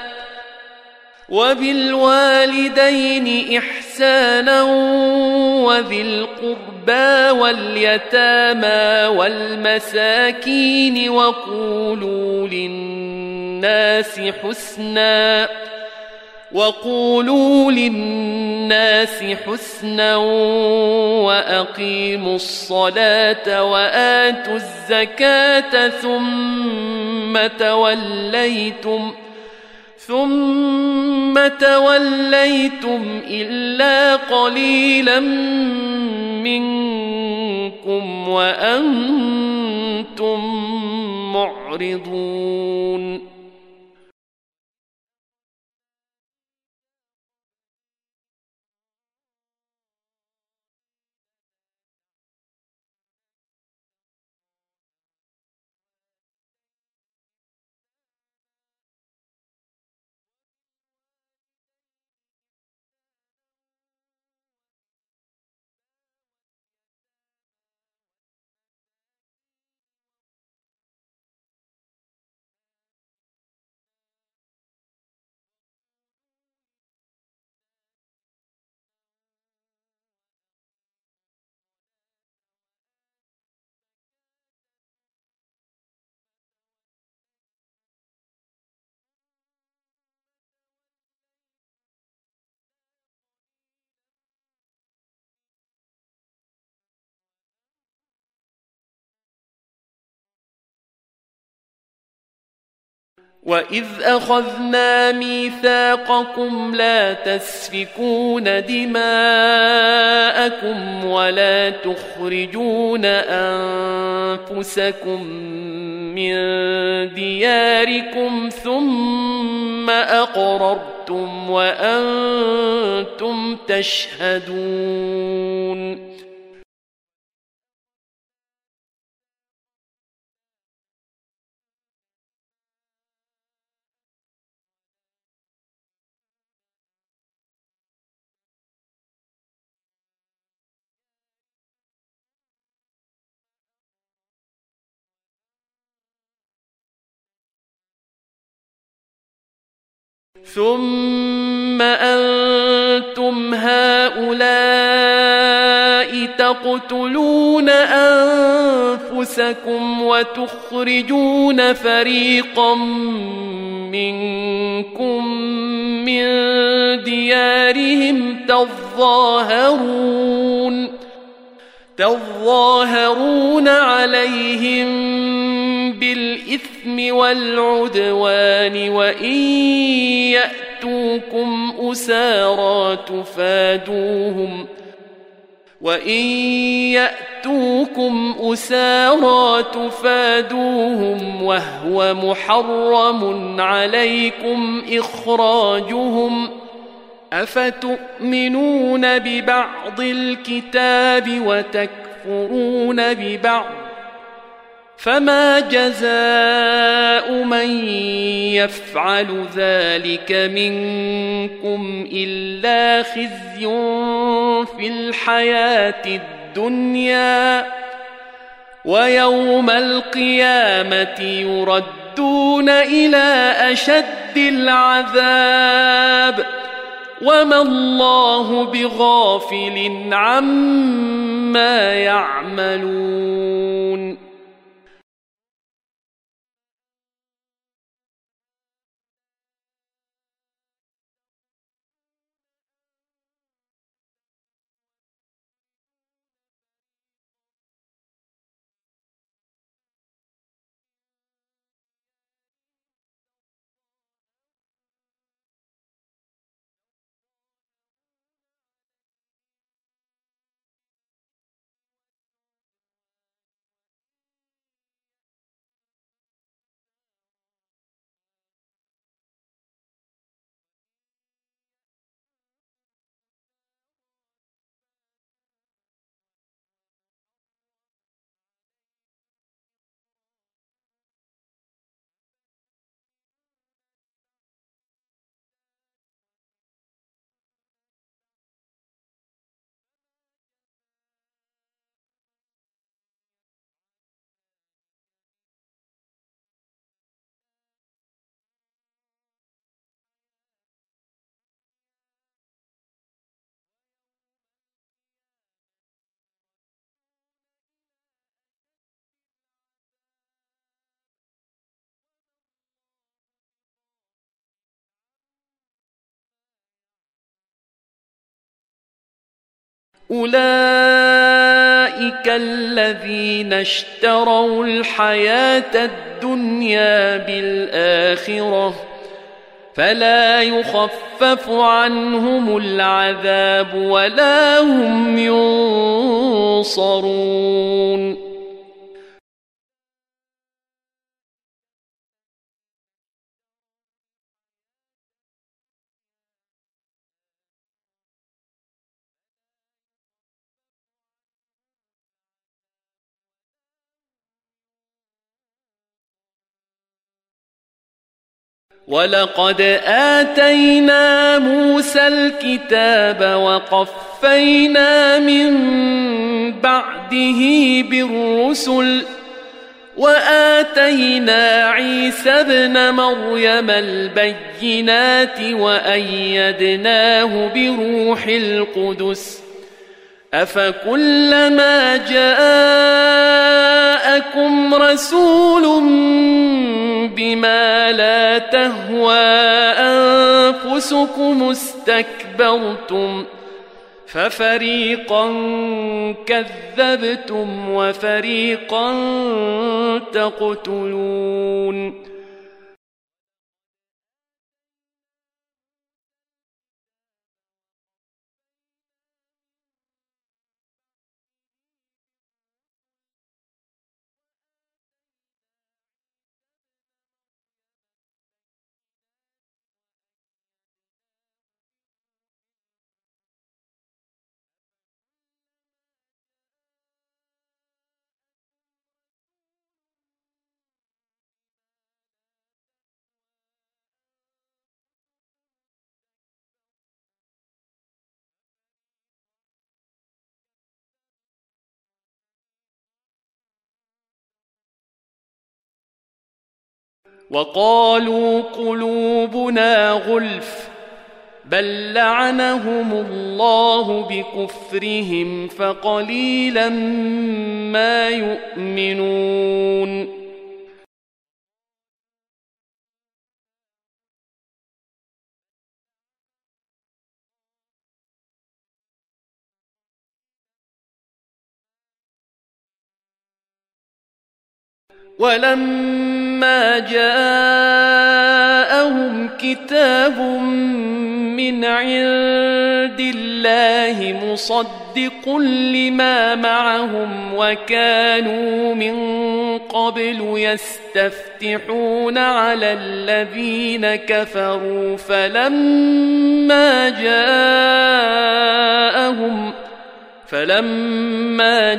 وبالوالدين إحسانا وذي القربى واليتامى والمساكين وقولوا للناس حسنا وقولوا للناس حسنا وأقيموا الصلاة وآتوا الزكاة ثم توليتم ثم توليتم إلا قليلا منكم وأنتم معرضون وإذ أخذنا ميثاقكم لا تسفكون دماءكم ولا تخرجون أنفسكم من دياركم ثم أقررتم وأنتم تشهدون ثم أنتم هؤلاء تقتلون أنفسكم وتخرجون فريقا منكم من ديارهم تظاهرون تظاهرون عليهم بالإثم والعدوان وإن يأتوكم أسارى تفادوهم وإن يأتوكم أسارى تفادوهم وهو محرم عليكم إخراجهم أفتؤمنون ببعض الكتاب وتكفرون ببعض فما جزاء من يفعل ذلك منكم إلا خزي في الحياة الدنيا ويوم القيامة يردون إلى أشد العذاب وما الله بغافل عما يعملون أولئك الذين اشتروا الحياة الدنيا بالآخرة فلا يخفف عنهم العذاب ولا هم ينصرون ولقد آتينا موسى الكتاب وقفينا من بعده بالرسل وآتينا عيسى ابن مريم البينات وأيدناه بروح القدس أفكلما جاءكم رسول بما لا تهوى أنفسكم استكبرتم ففريقا كذبتم وفريقا تقتلون وقالوا قلوبنا غلف بل لعنهم الله بكفرهم فقليلا ما يؤمنون ولما جاءهم كتاب من عند الله مصدق لما معهم وكانوا من قبل يستفتحون على الذين كفروا فلما جاءهم فلما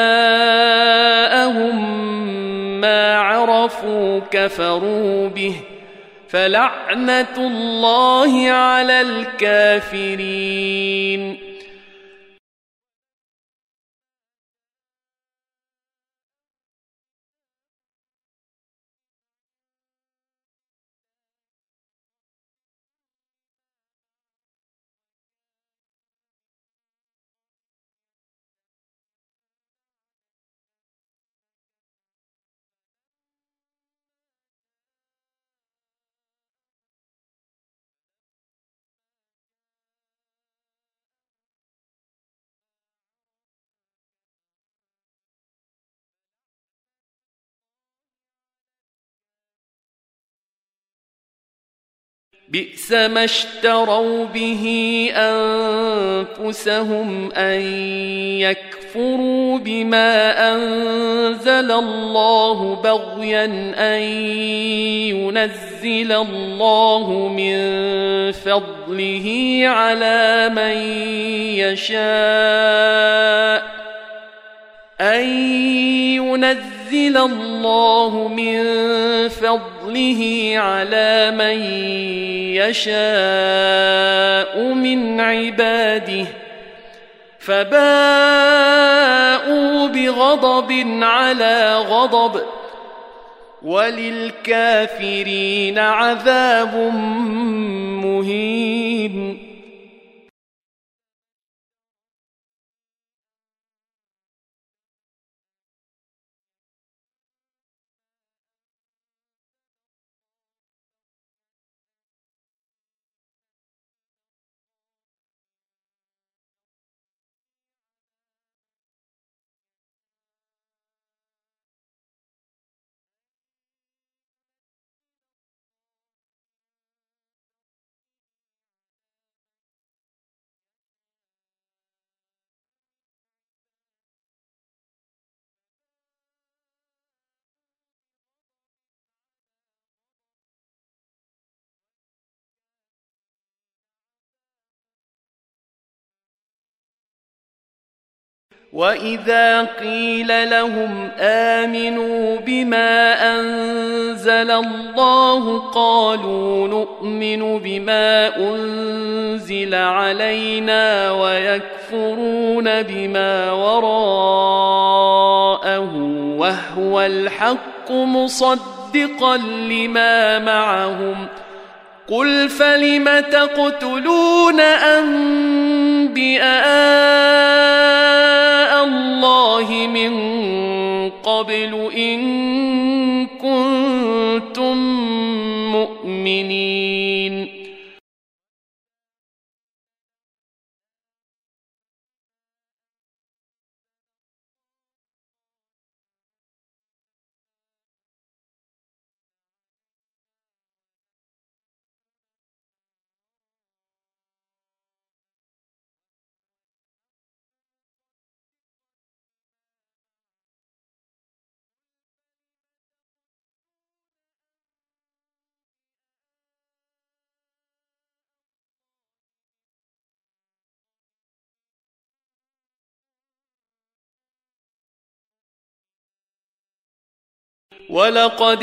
جاءهم ما عرفوا كفروا به فلعنة الله على الكافرين بئس ما اشتروا به أنفسهم أن يكفروا بما أنزل الله بغيا أن ينزل الله من فضله على من يشاء أن ينزل الله من فضله على من يشاء من عباده فباءوا بغضب على غضب وللكافرين عذاب مهين وإذا قيل لهم آمنوا بما أنزل الله قالوا نؤمن بما أنزل علينا ويكفرون بما وراءه وهو الحق مصدقا لما معهم قل فلم تقتلون أنبياء الله من قبل إن كنتم مؤمنين ولقد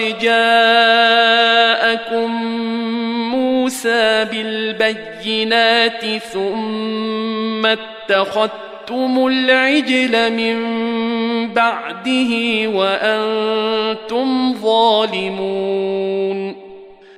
جاءكم موسى بالبينات ثم اتخذتم العجل من بعده وأنتم ظالمون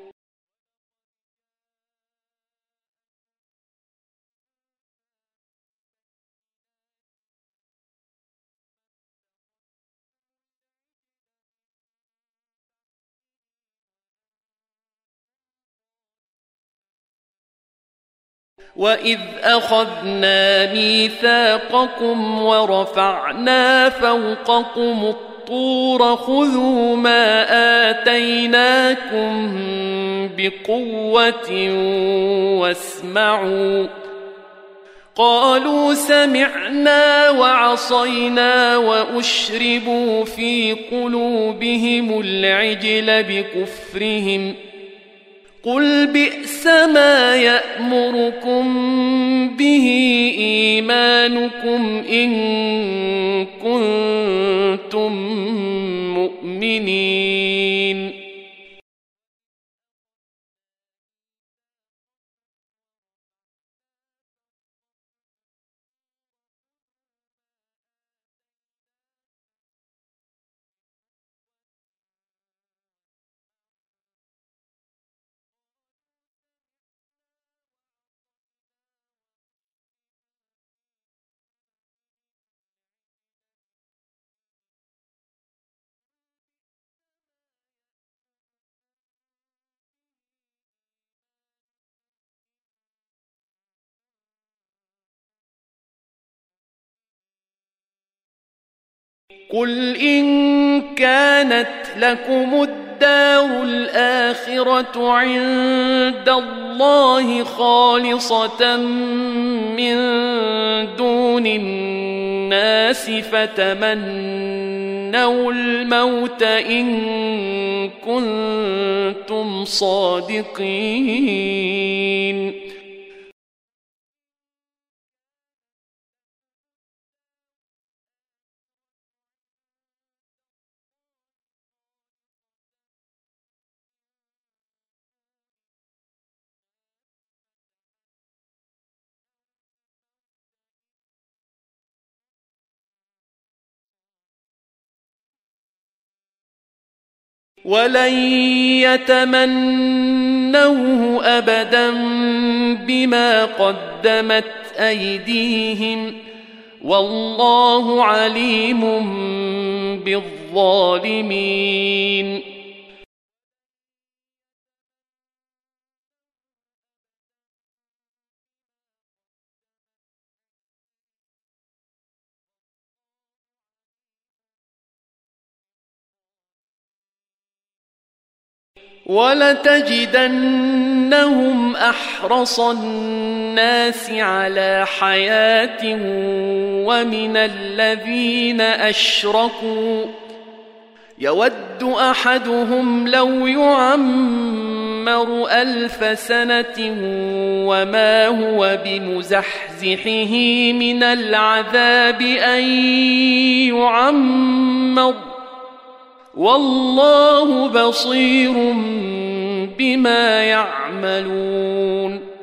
وإذ أخذنا ميثاقكم ورفعنا فوقكم الطور خذوا ما آتيناكم بقوة واسمعوا قالوا سمعنا وعصينا وأشربوا في قلوبهم العجل بكفرهم قل بئس ما يأمركم به إيمانكم إن كنتم مؤمنين قل إن كانت لكم الدار الآخرة عند الله خالصة من دون الناس فتمنوا الموت إن كنتم صادقين ولن يتمنوه أبدا بما قدمت أيديهم والله عليم بالظالمين ولتجدنهم أحرص الناس على حياة ومن الذين أشركوا يود أحدهم لو يعمر ألف سنة وما هو بمزحزحه من العذاب أن يعمر والله بصير بما يعملون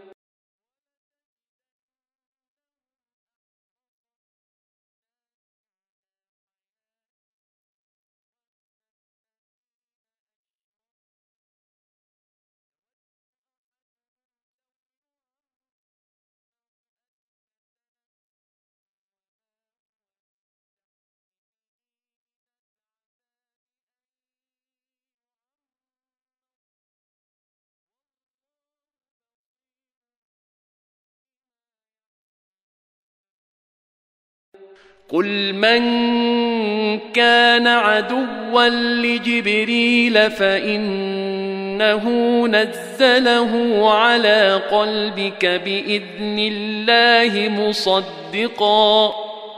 قل من كان عدوا لجبريل فإنه نزله على قلبك بإذن الله مصدقا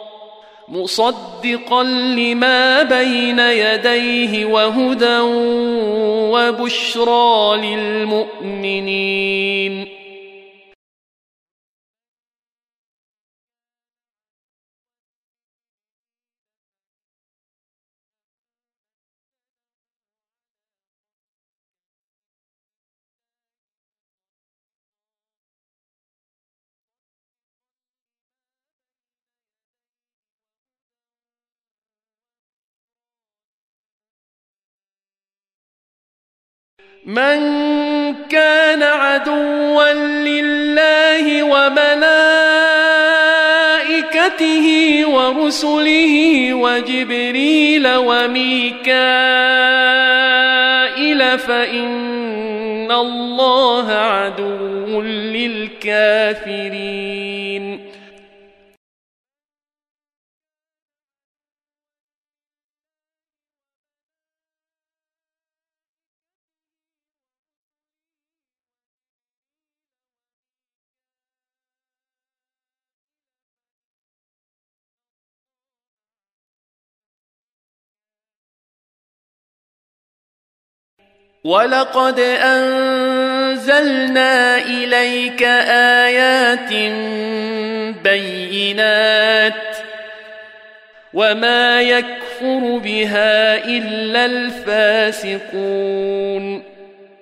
مصدقا لما بين يديه وهدى وبشرى للمؤمنين من كان عدوا لله وملائكته ورسله وجبريل وميكائيل فإن الله عدو للكافرين. ولقد أنزلنا إليك آيات بينات وما يكفر بها إلا الفاسقون.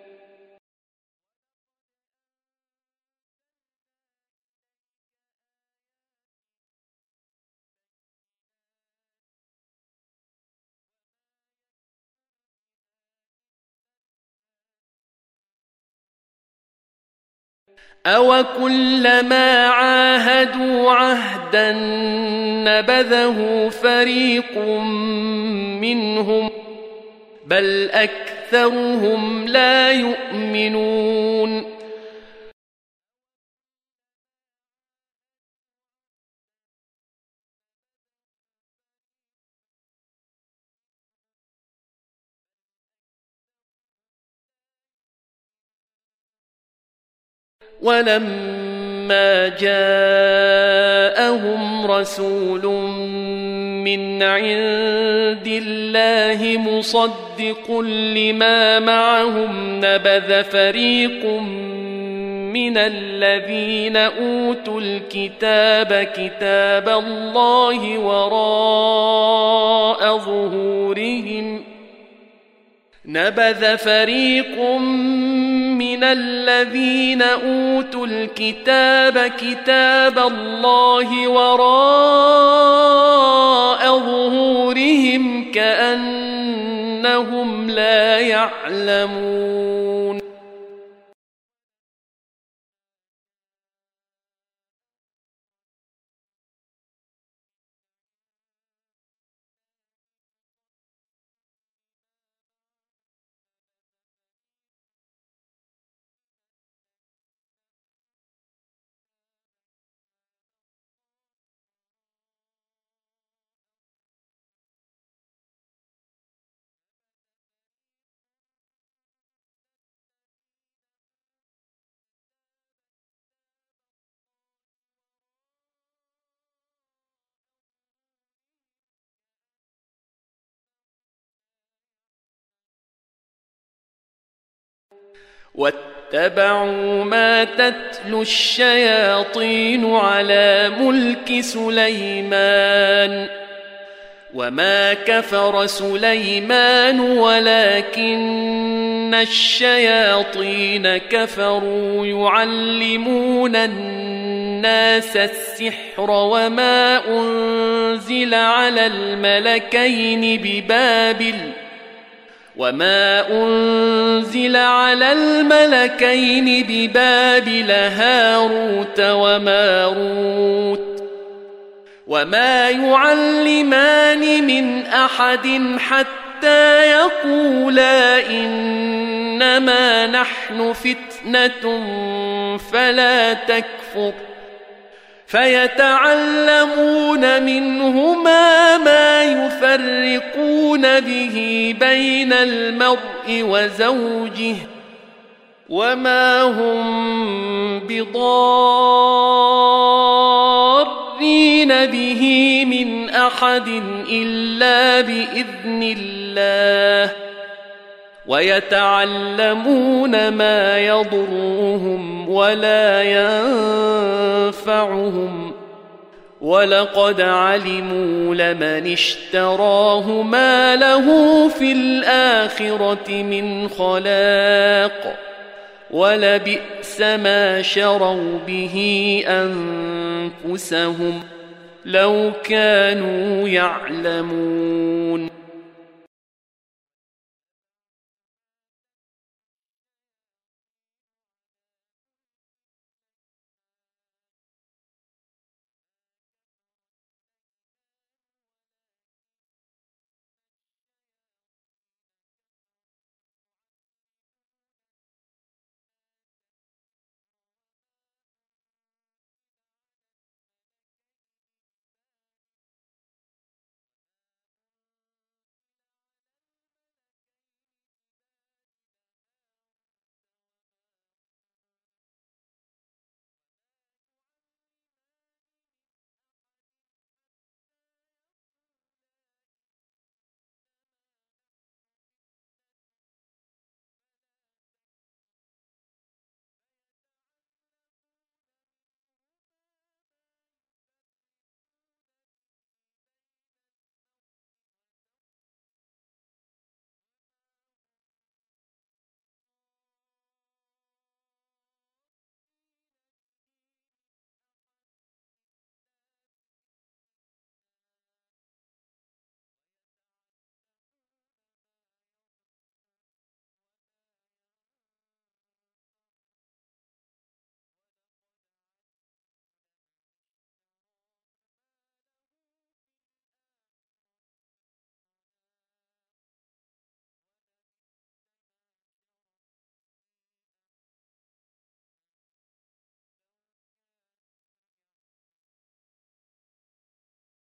أَوَكُلَّمَا عَاهَدُوا عَهْدًا نَبَذَهُ فَرِيقٌ مِّنْهُمْ بَلْ أَكْثَرُهُمْ لَا يُؤْمِنُونَ. ولما جاءهم رسول من عند الله مصدق لما معهم نبذ فريق من الذين أوتوا الكتاب كتاب الله وراء ظهورهم نبذ فريق من الذين أوتوا الكتاب كتاب الله وراء ظهورهم كأنهم لا يعلمون. واتبعوا ما تتلو الشياطين على ملك سليمان وما كفر سليمان ولكن الشياطين كفروا يعلمون الناس السحر وما أنزل على الملكين ببابل وما أنزل على الملكين ببابل هاروت وماروت وما يعلمان من أحد حتى يقولا إنما نحن فتنة فلا تكفر فيتعلمون منهما ما يفرقون به بين المرء وزوجه وما هم بضارين به من أحد إلا بإذن الله ويتعلمون ما يضرهم ولا ينفعهم ولقد علموا لمن اشتراه ما له في الآخرة من خلاق ولبئس ما شروا به أنفسهم لو كانوا يعلمون.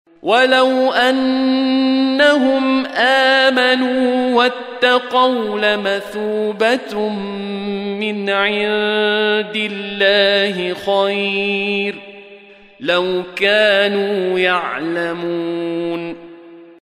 ولو أنهم آمنوا واتقوا لمثوبة من عند الله خير لو كانوا يعلمون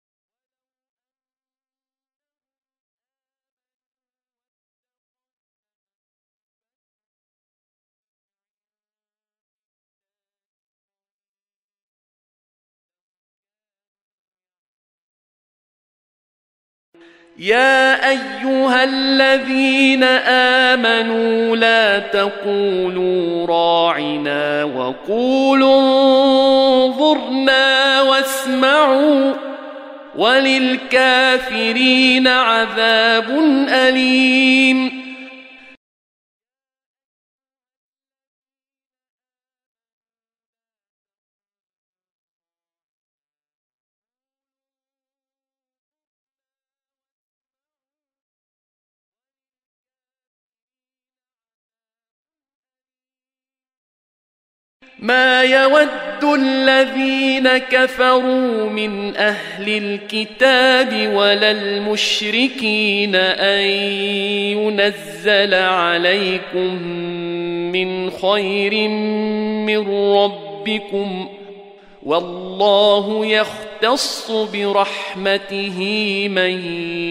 يا أيها الذين آمنوا لا تقولوا راعنا وقولوا انظرنا واسمعوا وللكافرين عذاب أليم ما يود الذين كفروا من أهل الكتاب ولا المشركين أن ينزل عليكم من خير من ربكم والله يختص برحمته من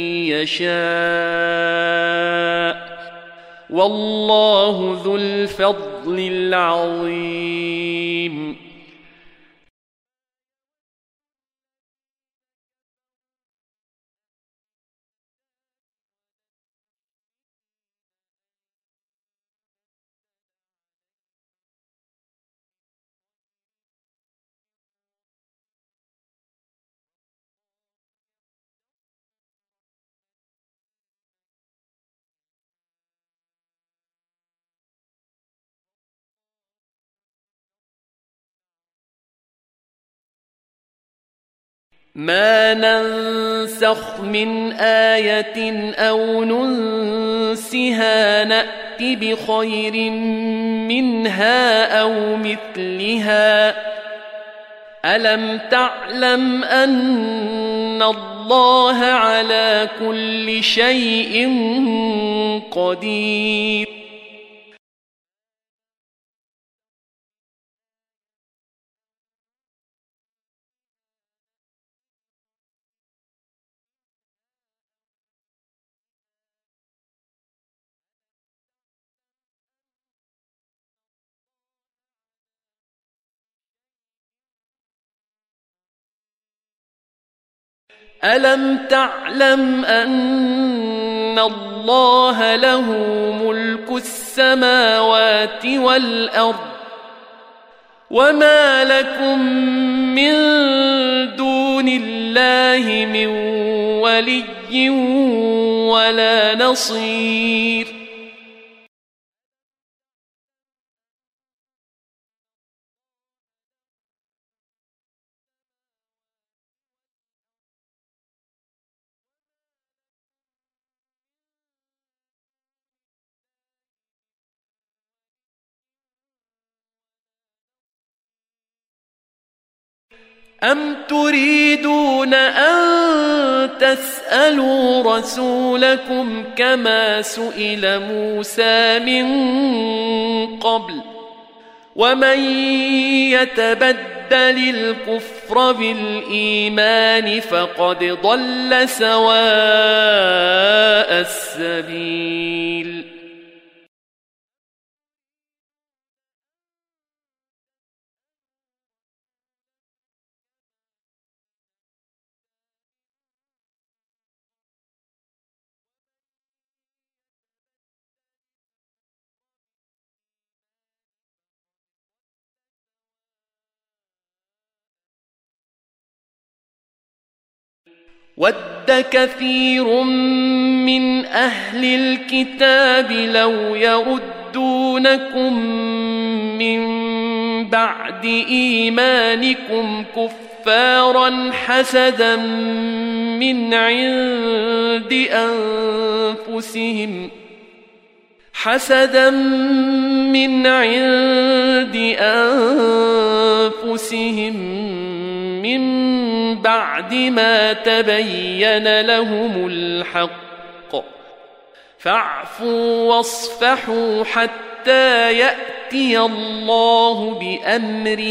يشاء والله ذو الفضل العظيم ما ننسخ من آية أو ننسها نأت بخير منها أو مثلها ألم تعلم أن الله على كل شيء قدير ألم تعلم أن الله له ملك السماوات والأرض وما لكم من دون الله من ولي ولا نصير أم تريدون أن تسألوا رسولكم كما سئل موسى من قبل ومن يتبدل الكفر بالإيمان فقد ضل سواء السبيل ود كثير من أهل الكتاب لو يردونكم من بعد إيمانكم كفارا حسدا من عند أنفسهم حسدا من عند أنفسهم من بعد ما تبين لهم الحق فاعفوا واصفحوا حتى يأتي الله بأمره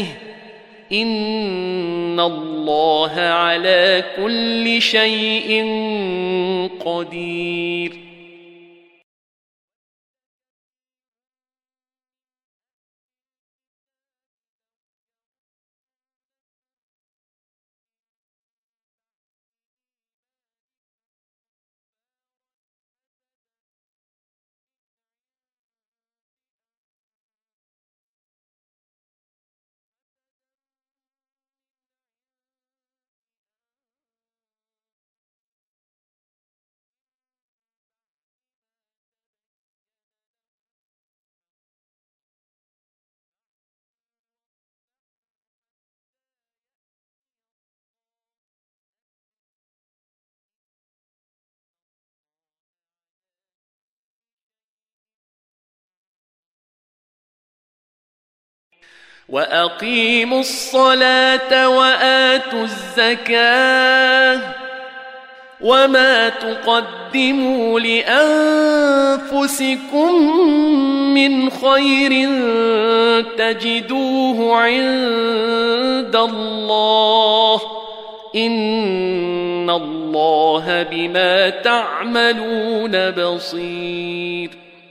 إن الله على كل شيء قدير. وأقيموا الصلاة وآتوا الزكاة وما تقدموا لأنفسكم من خير تجدوه عند الله إن الله بما تعملون بصير.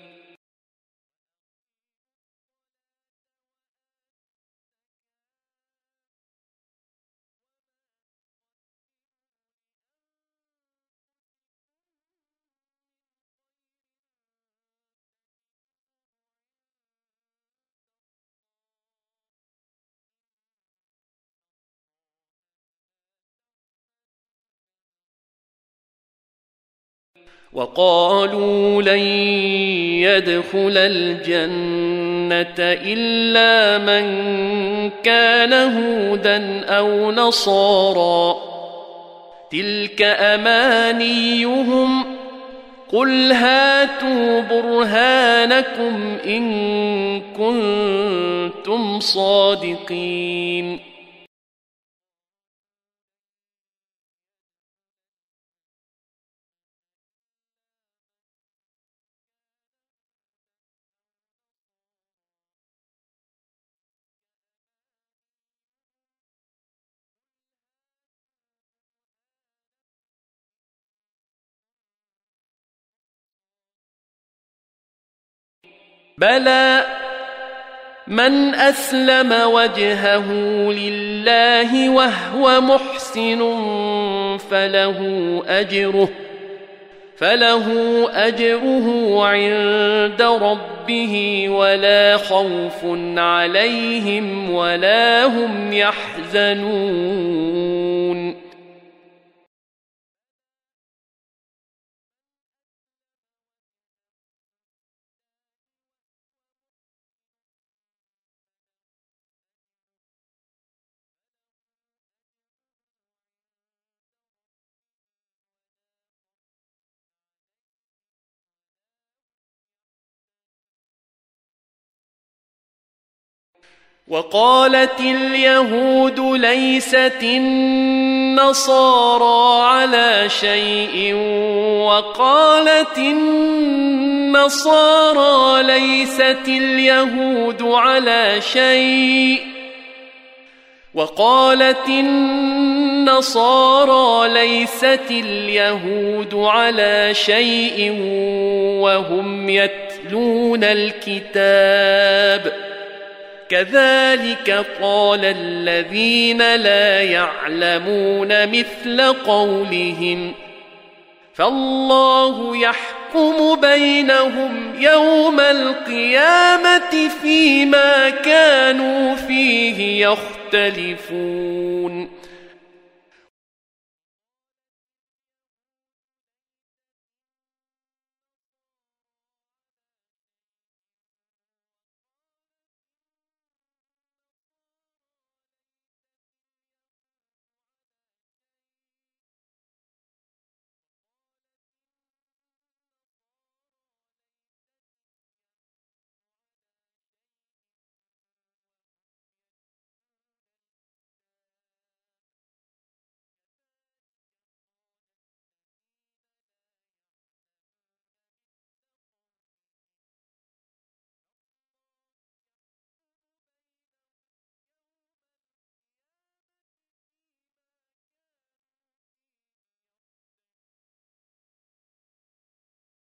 وقالوا لن يدخل الجنة إلا من كان هودا أو نصارى تلك أمانيهم قل هاتوا برهانكم إن كنتم صادقين. بلى من أسلم وجهه لله وهو محسن فله أجره فله أجره عند ربه ولا خوف عليهم ولا هم يحزنون. وقالت اليهود ليست النصارى على شيء وقالت النصارى ليست اليهود على شيء وقالت النصارى ليست اليهود على شيء وهم يتلون الكتاب كذلك قال الذين لا يعلمون مثل قولهم فالله يحكم بينهم يوم القيامة فيما كانوا فيه يختلفون.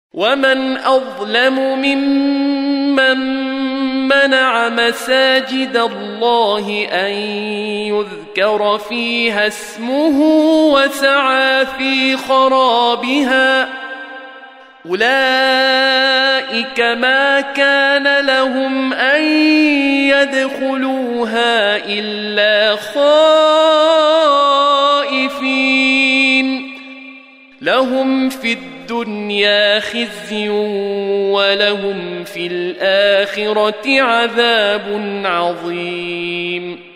ومن أظلم ممن منع مساجد الله أن يذكر فيها اسمه وسعى في خرابها أولئك ما كان لهم أن يدخلوها إلا خائفين لهم في الدنيا خزي ولهم في الآخرة عذاب عظيم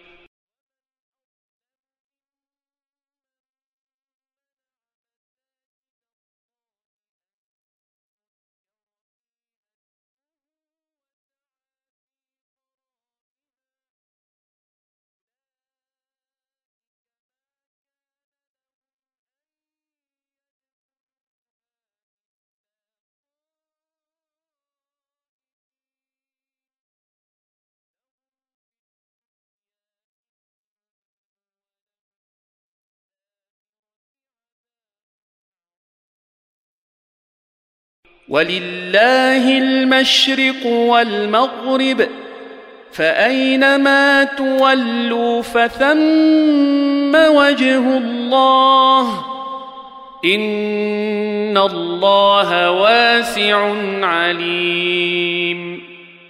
ولله المشرق والمغرب فأينما تولوا فثم وجه الله إن الله واسع عليم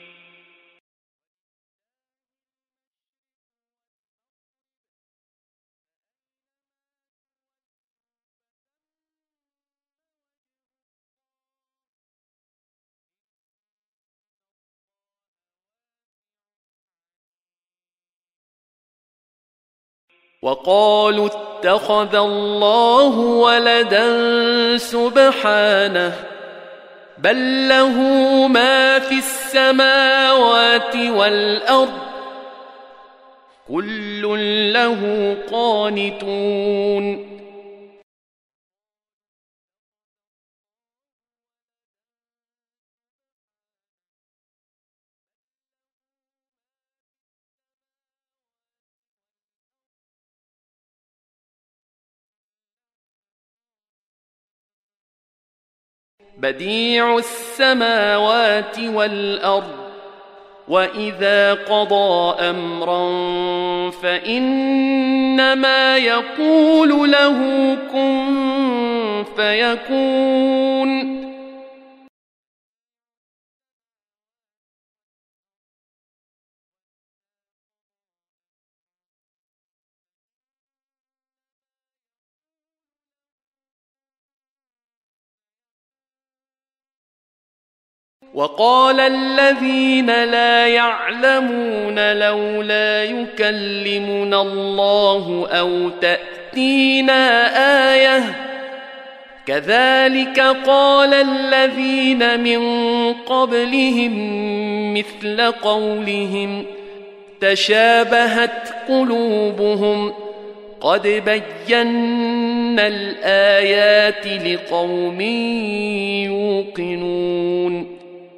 وقالوا اتخذ الله ولدا سبحانه بل له ما في السماوات والأرض كل له قانتون بديع السماوات والأرض وإذا قضى أمرا فإنما يقول له كن فيكون وقال الذين لا يعلمون لولا يكلمنا الله أو تأتينا آية كذلك قال الذين من قبلهم مثل قولهم تشابهت قلوبهم قد بينا الآيات لقوم يوقنون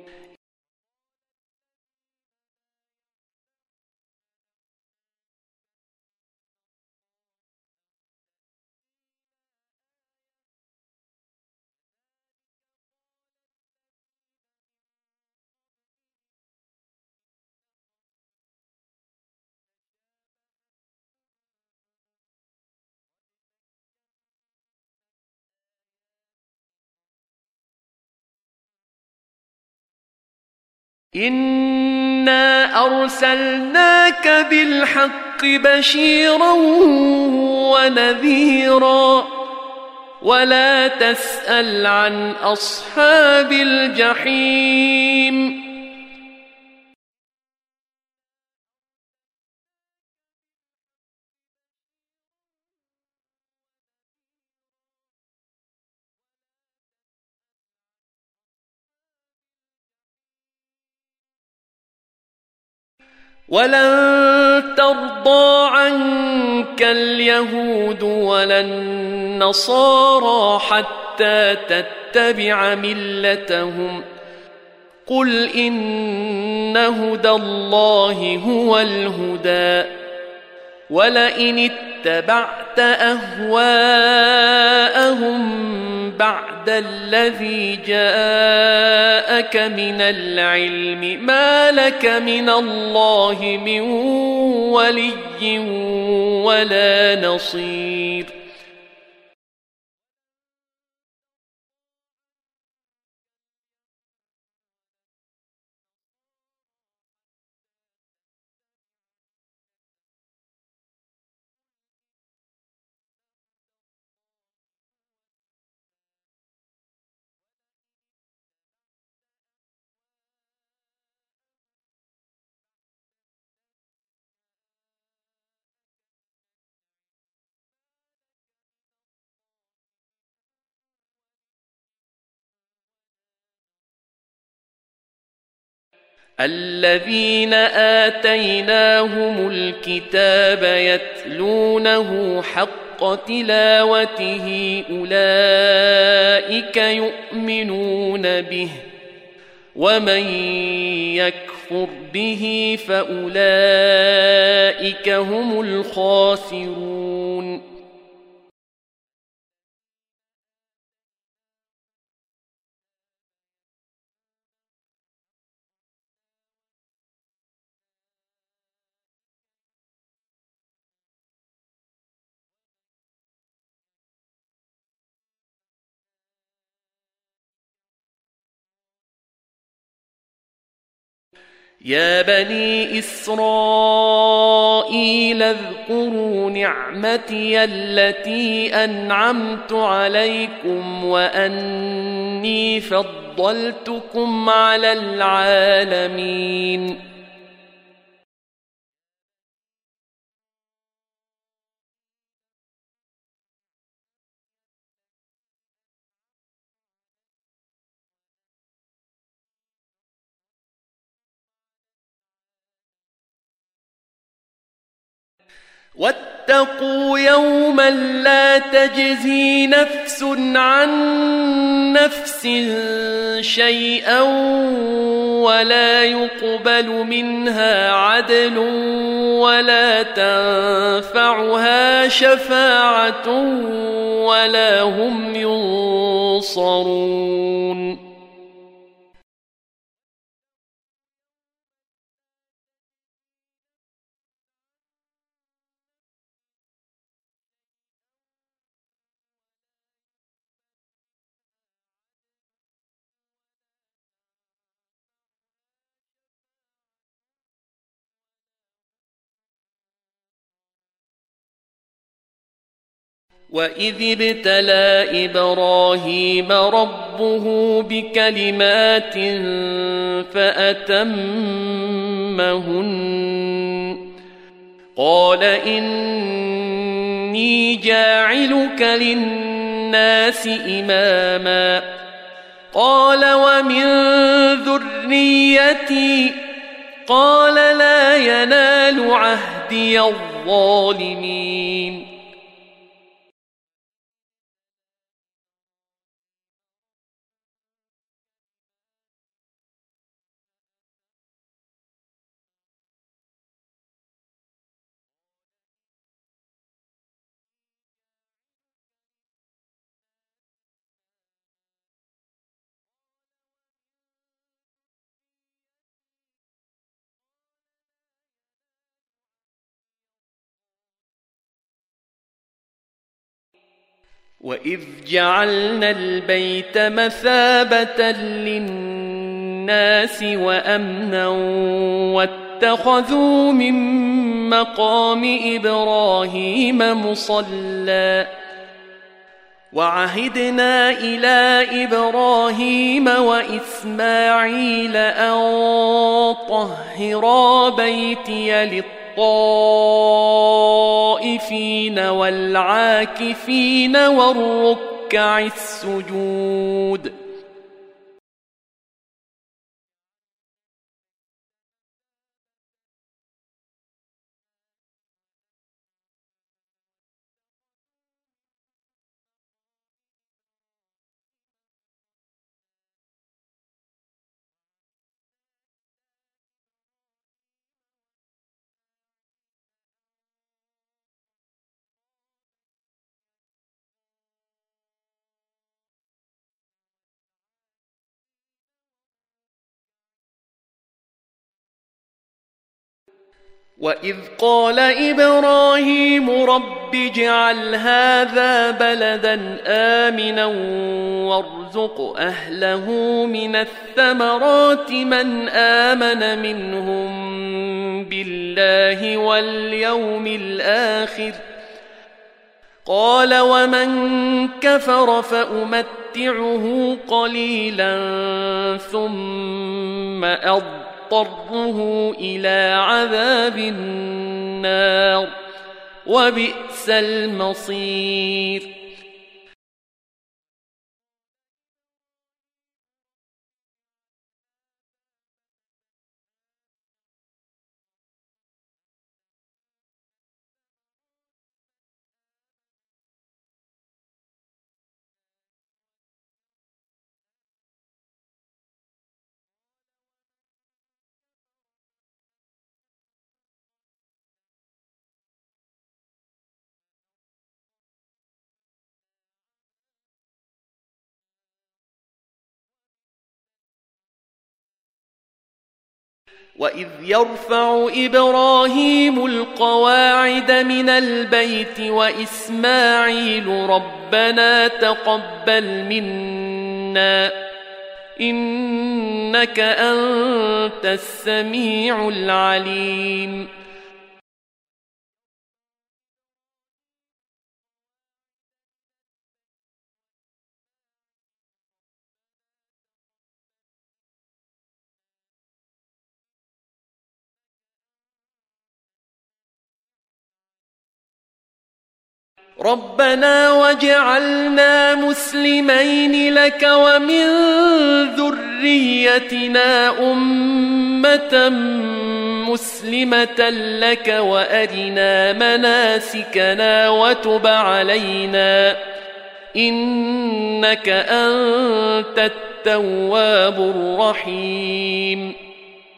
إنا أرسلناك بالحق بشيرا ونذيرا ولا تسأل عن أصحاب الجحيم ولن ترضى عنك اليهود ولا النصارى حتى تتبع ملتهم قل إن هدى الله هو الهدى ولئن اتبعت أهواءهم بعد الذي جاءك من العلم ما لك من الله من ولي ولا نصير الذين آتيناهم الكتاب يتلونه حق تلاوته أولئك يؤمنون به ومن يكفر به فأولئك هم الخاسرون يا بني إسرائيل اذكروا نعمتي التي أنعمت عليكم وأني فضلتكم على العالمين واتقوا يوما لا تجزي نفس عن نفس شيئا ولا يقبل منها عدل ولا تنفعها شفاعة ولا هم ينصرون وإذ ابتلى إبراهيم ربه بكلمات فأتمهن قال إني جاعلك للناس إماما قال ومن ذريتي قال لا ينال عهدي الظالمين وإذ جعلنا البيت مثابة للناس وأمنا واتخذوا من مقام إبراهيم مصلى وعهدنا إلى إبراهيم وإسماعيل أن طهرا بيتي للطائفين والعاكفين والركع السجود وإذ قال إبراهيم رب اجعل هذا بلدا آمنا وارزق أهله من الثمرات من آمن منهم بالله واليوم الآخر قال ومن كفر فأمتعه قليلا ثم أضطره إلى عذاب النار وبئس المصير. وإذ يرفع إبراهيم القواعد من البيت وإسماعيل ربنا تقبل منا إنك أنت السميع العليم. ربنا واجعلنا مسلمين لك ومن ذريتنا أمة مسلمة لك وأرنا مناسكنا وتب علينا إنك أنت التواب الرحيم.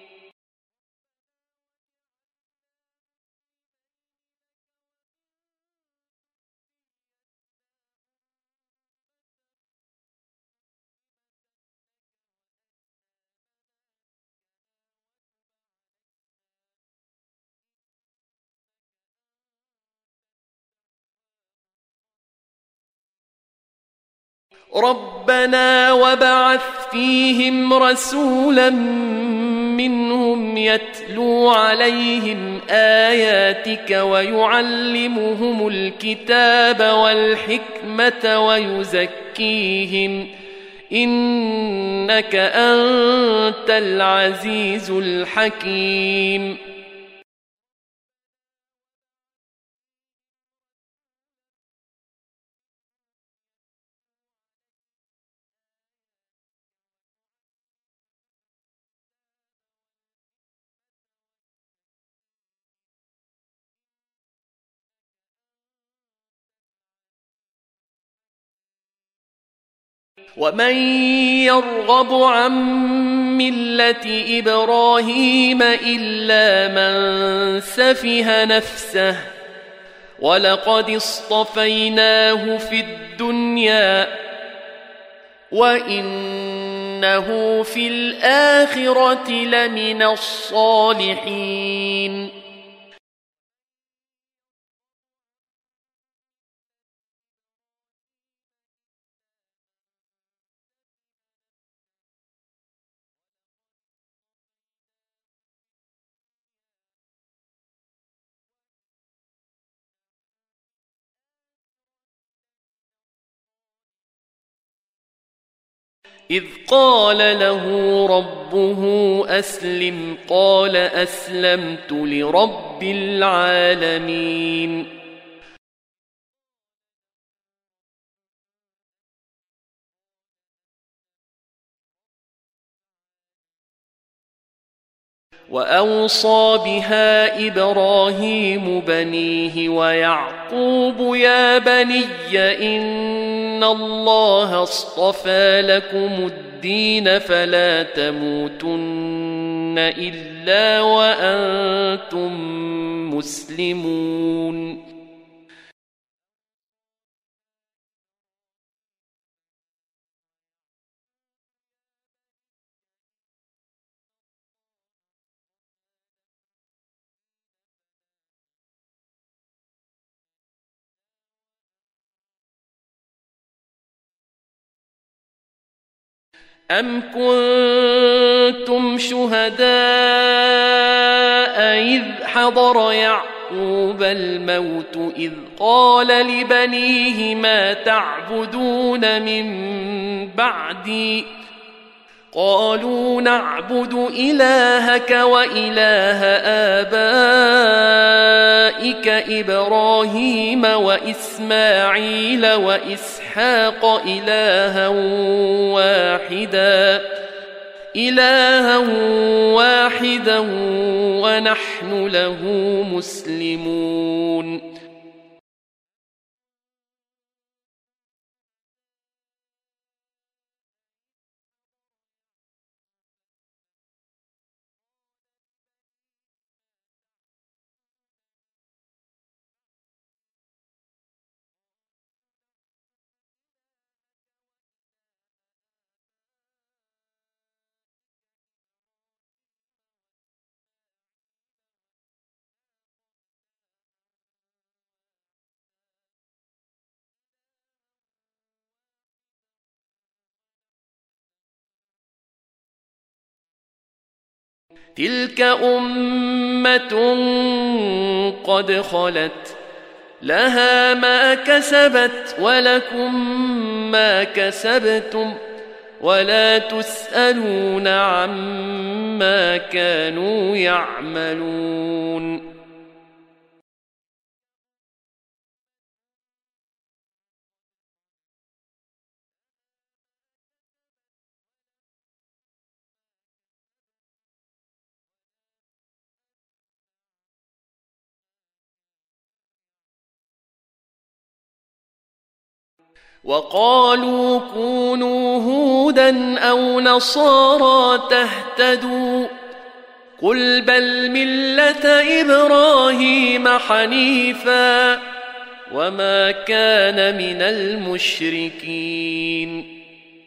ربنا وابعث فيهم رسولا منهم يتلو عليهم آياتك ويعلمهم الكتاب والحكمة ويزكيهم إنك أنت العزيز الحكيم. ومن يرغب عن ملة إبراهيم إلا من سفه نفسه ولقد اصطفيناه في الدنيا وإنه في الآخرة لمن الصالحين. إذ قال له ربه أسلم قال أسلمت لرب العالمين. وأوصى بها إبراهيم بنيه ويعقوب يا بني إن الله اصطفى لكم الدين فلا تموتن إلا وأنتم مسلمون. أم كنتم شهداء إذ حضر يعقوب الموت إذ قال لبنيه ما تعبدون من بعدي قالوا نعبد إلهك وإله آبائك إبراهيم وإسماعيل وإسحاق إلها واحدا إلها واحدا ونحن له مسلمون. تلك أمة قد خلت لها ما كسبت ولكم ما كسبتم ولا تسألون عما كانوا يعملون. وقالوا كونوا هودا أو نصارى تهتدوا قل بل ملة إبراهيم حنيفا وما كان من المشركين.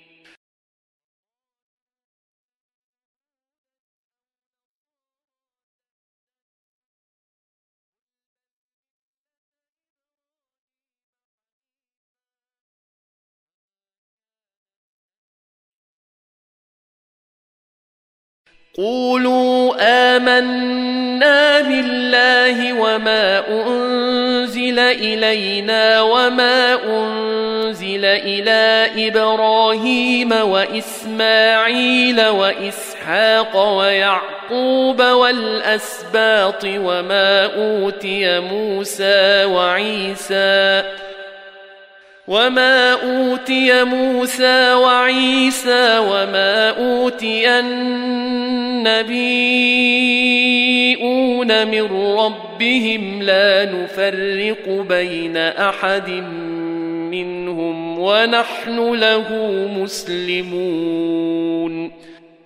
قولوا آمنا بالله وما أنزل إلينا وما أنزل إلى إبراهيم وإسماعيل وإسحاق ويعقوب والأسباط وما أوتي موسى وعيسى وما أوتي موسى وعيسى وما أوتي النبيون من ربهم لا نفرق بين أحد منهم ونحن له مسلمون.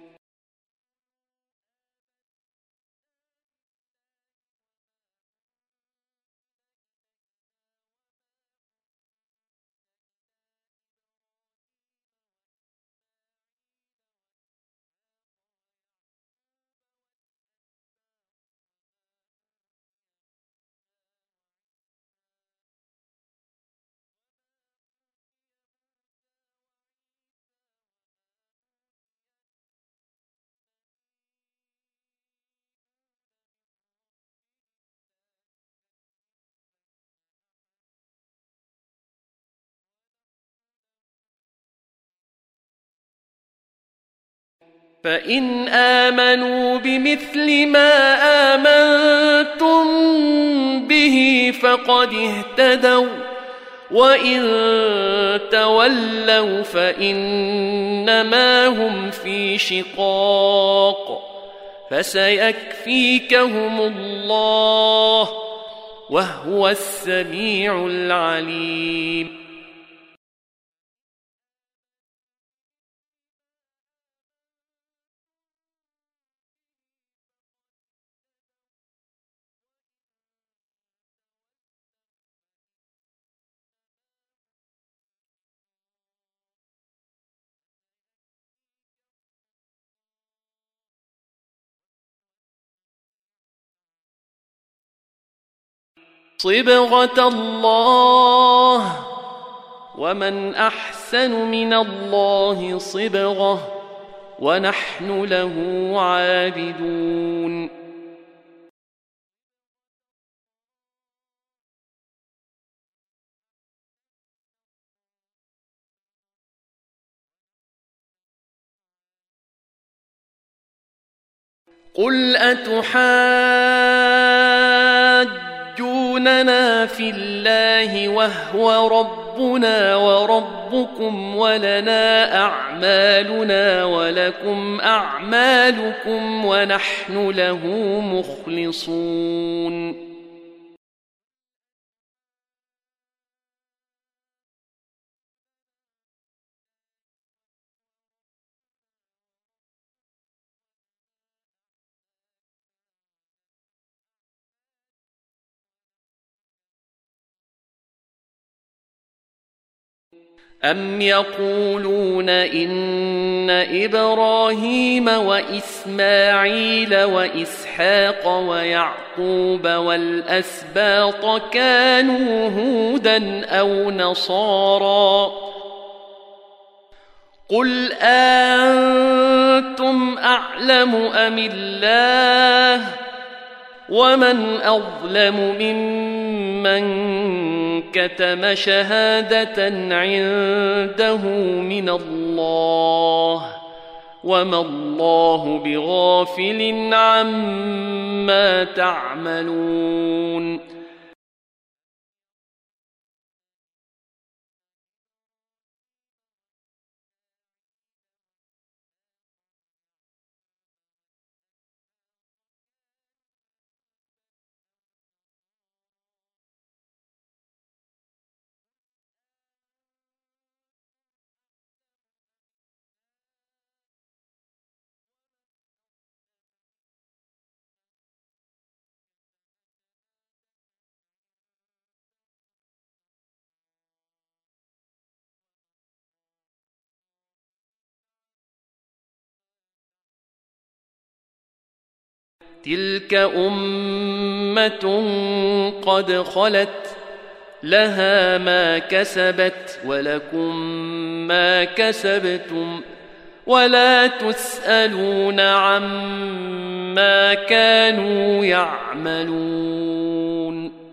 فإن آمنوا بمثل ما آمنتم به فقد اهتدوا وإن تولوا فإنما هم في شقاق فسيكفيكهم الله وهو السميع العليم. صبغة الله ومن أحسن من الله صبغة ونحن له عابدون قل أتحاجوننا في الله وهو ربنا وربكم ولنا أعمالنا ولكم أعمالكم ونحن له مخلصون أم يقولون إن إبراهيم وإسماعيل وإسحاق ويعقوب والأسباط كانوا هودا أو نصارى قل أنتم أعلم أم الله ومن أظلم ممن كتم شهادة عنده من الله وما الله بغافل عما تعملون تلك أمة قد خلت لها ما كسبت ولكم ما كسبتم ولا تسألون عما كانوا يعملون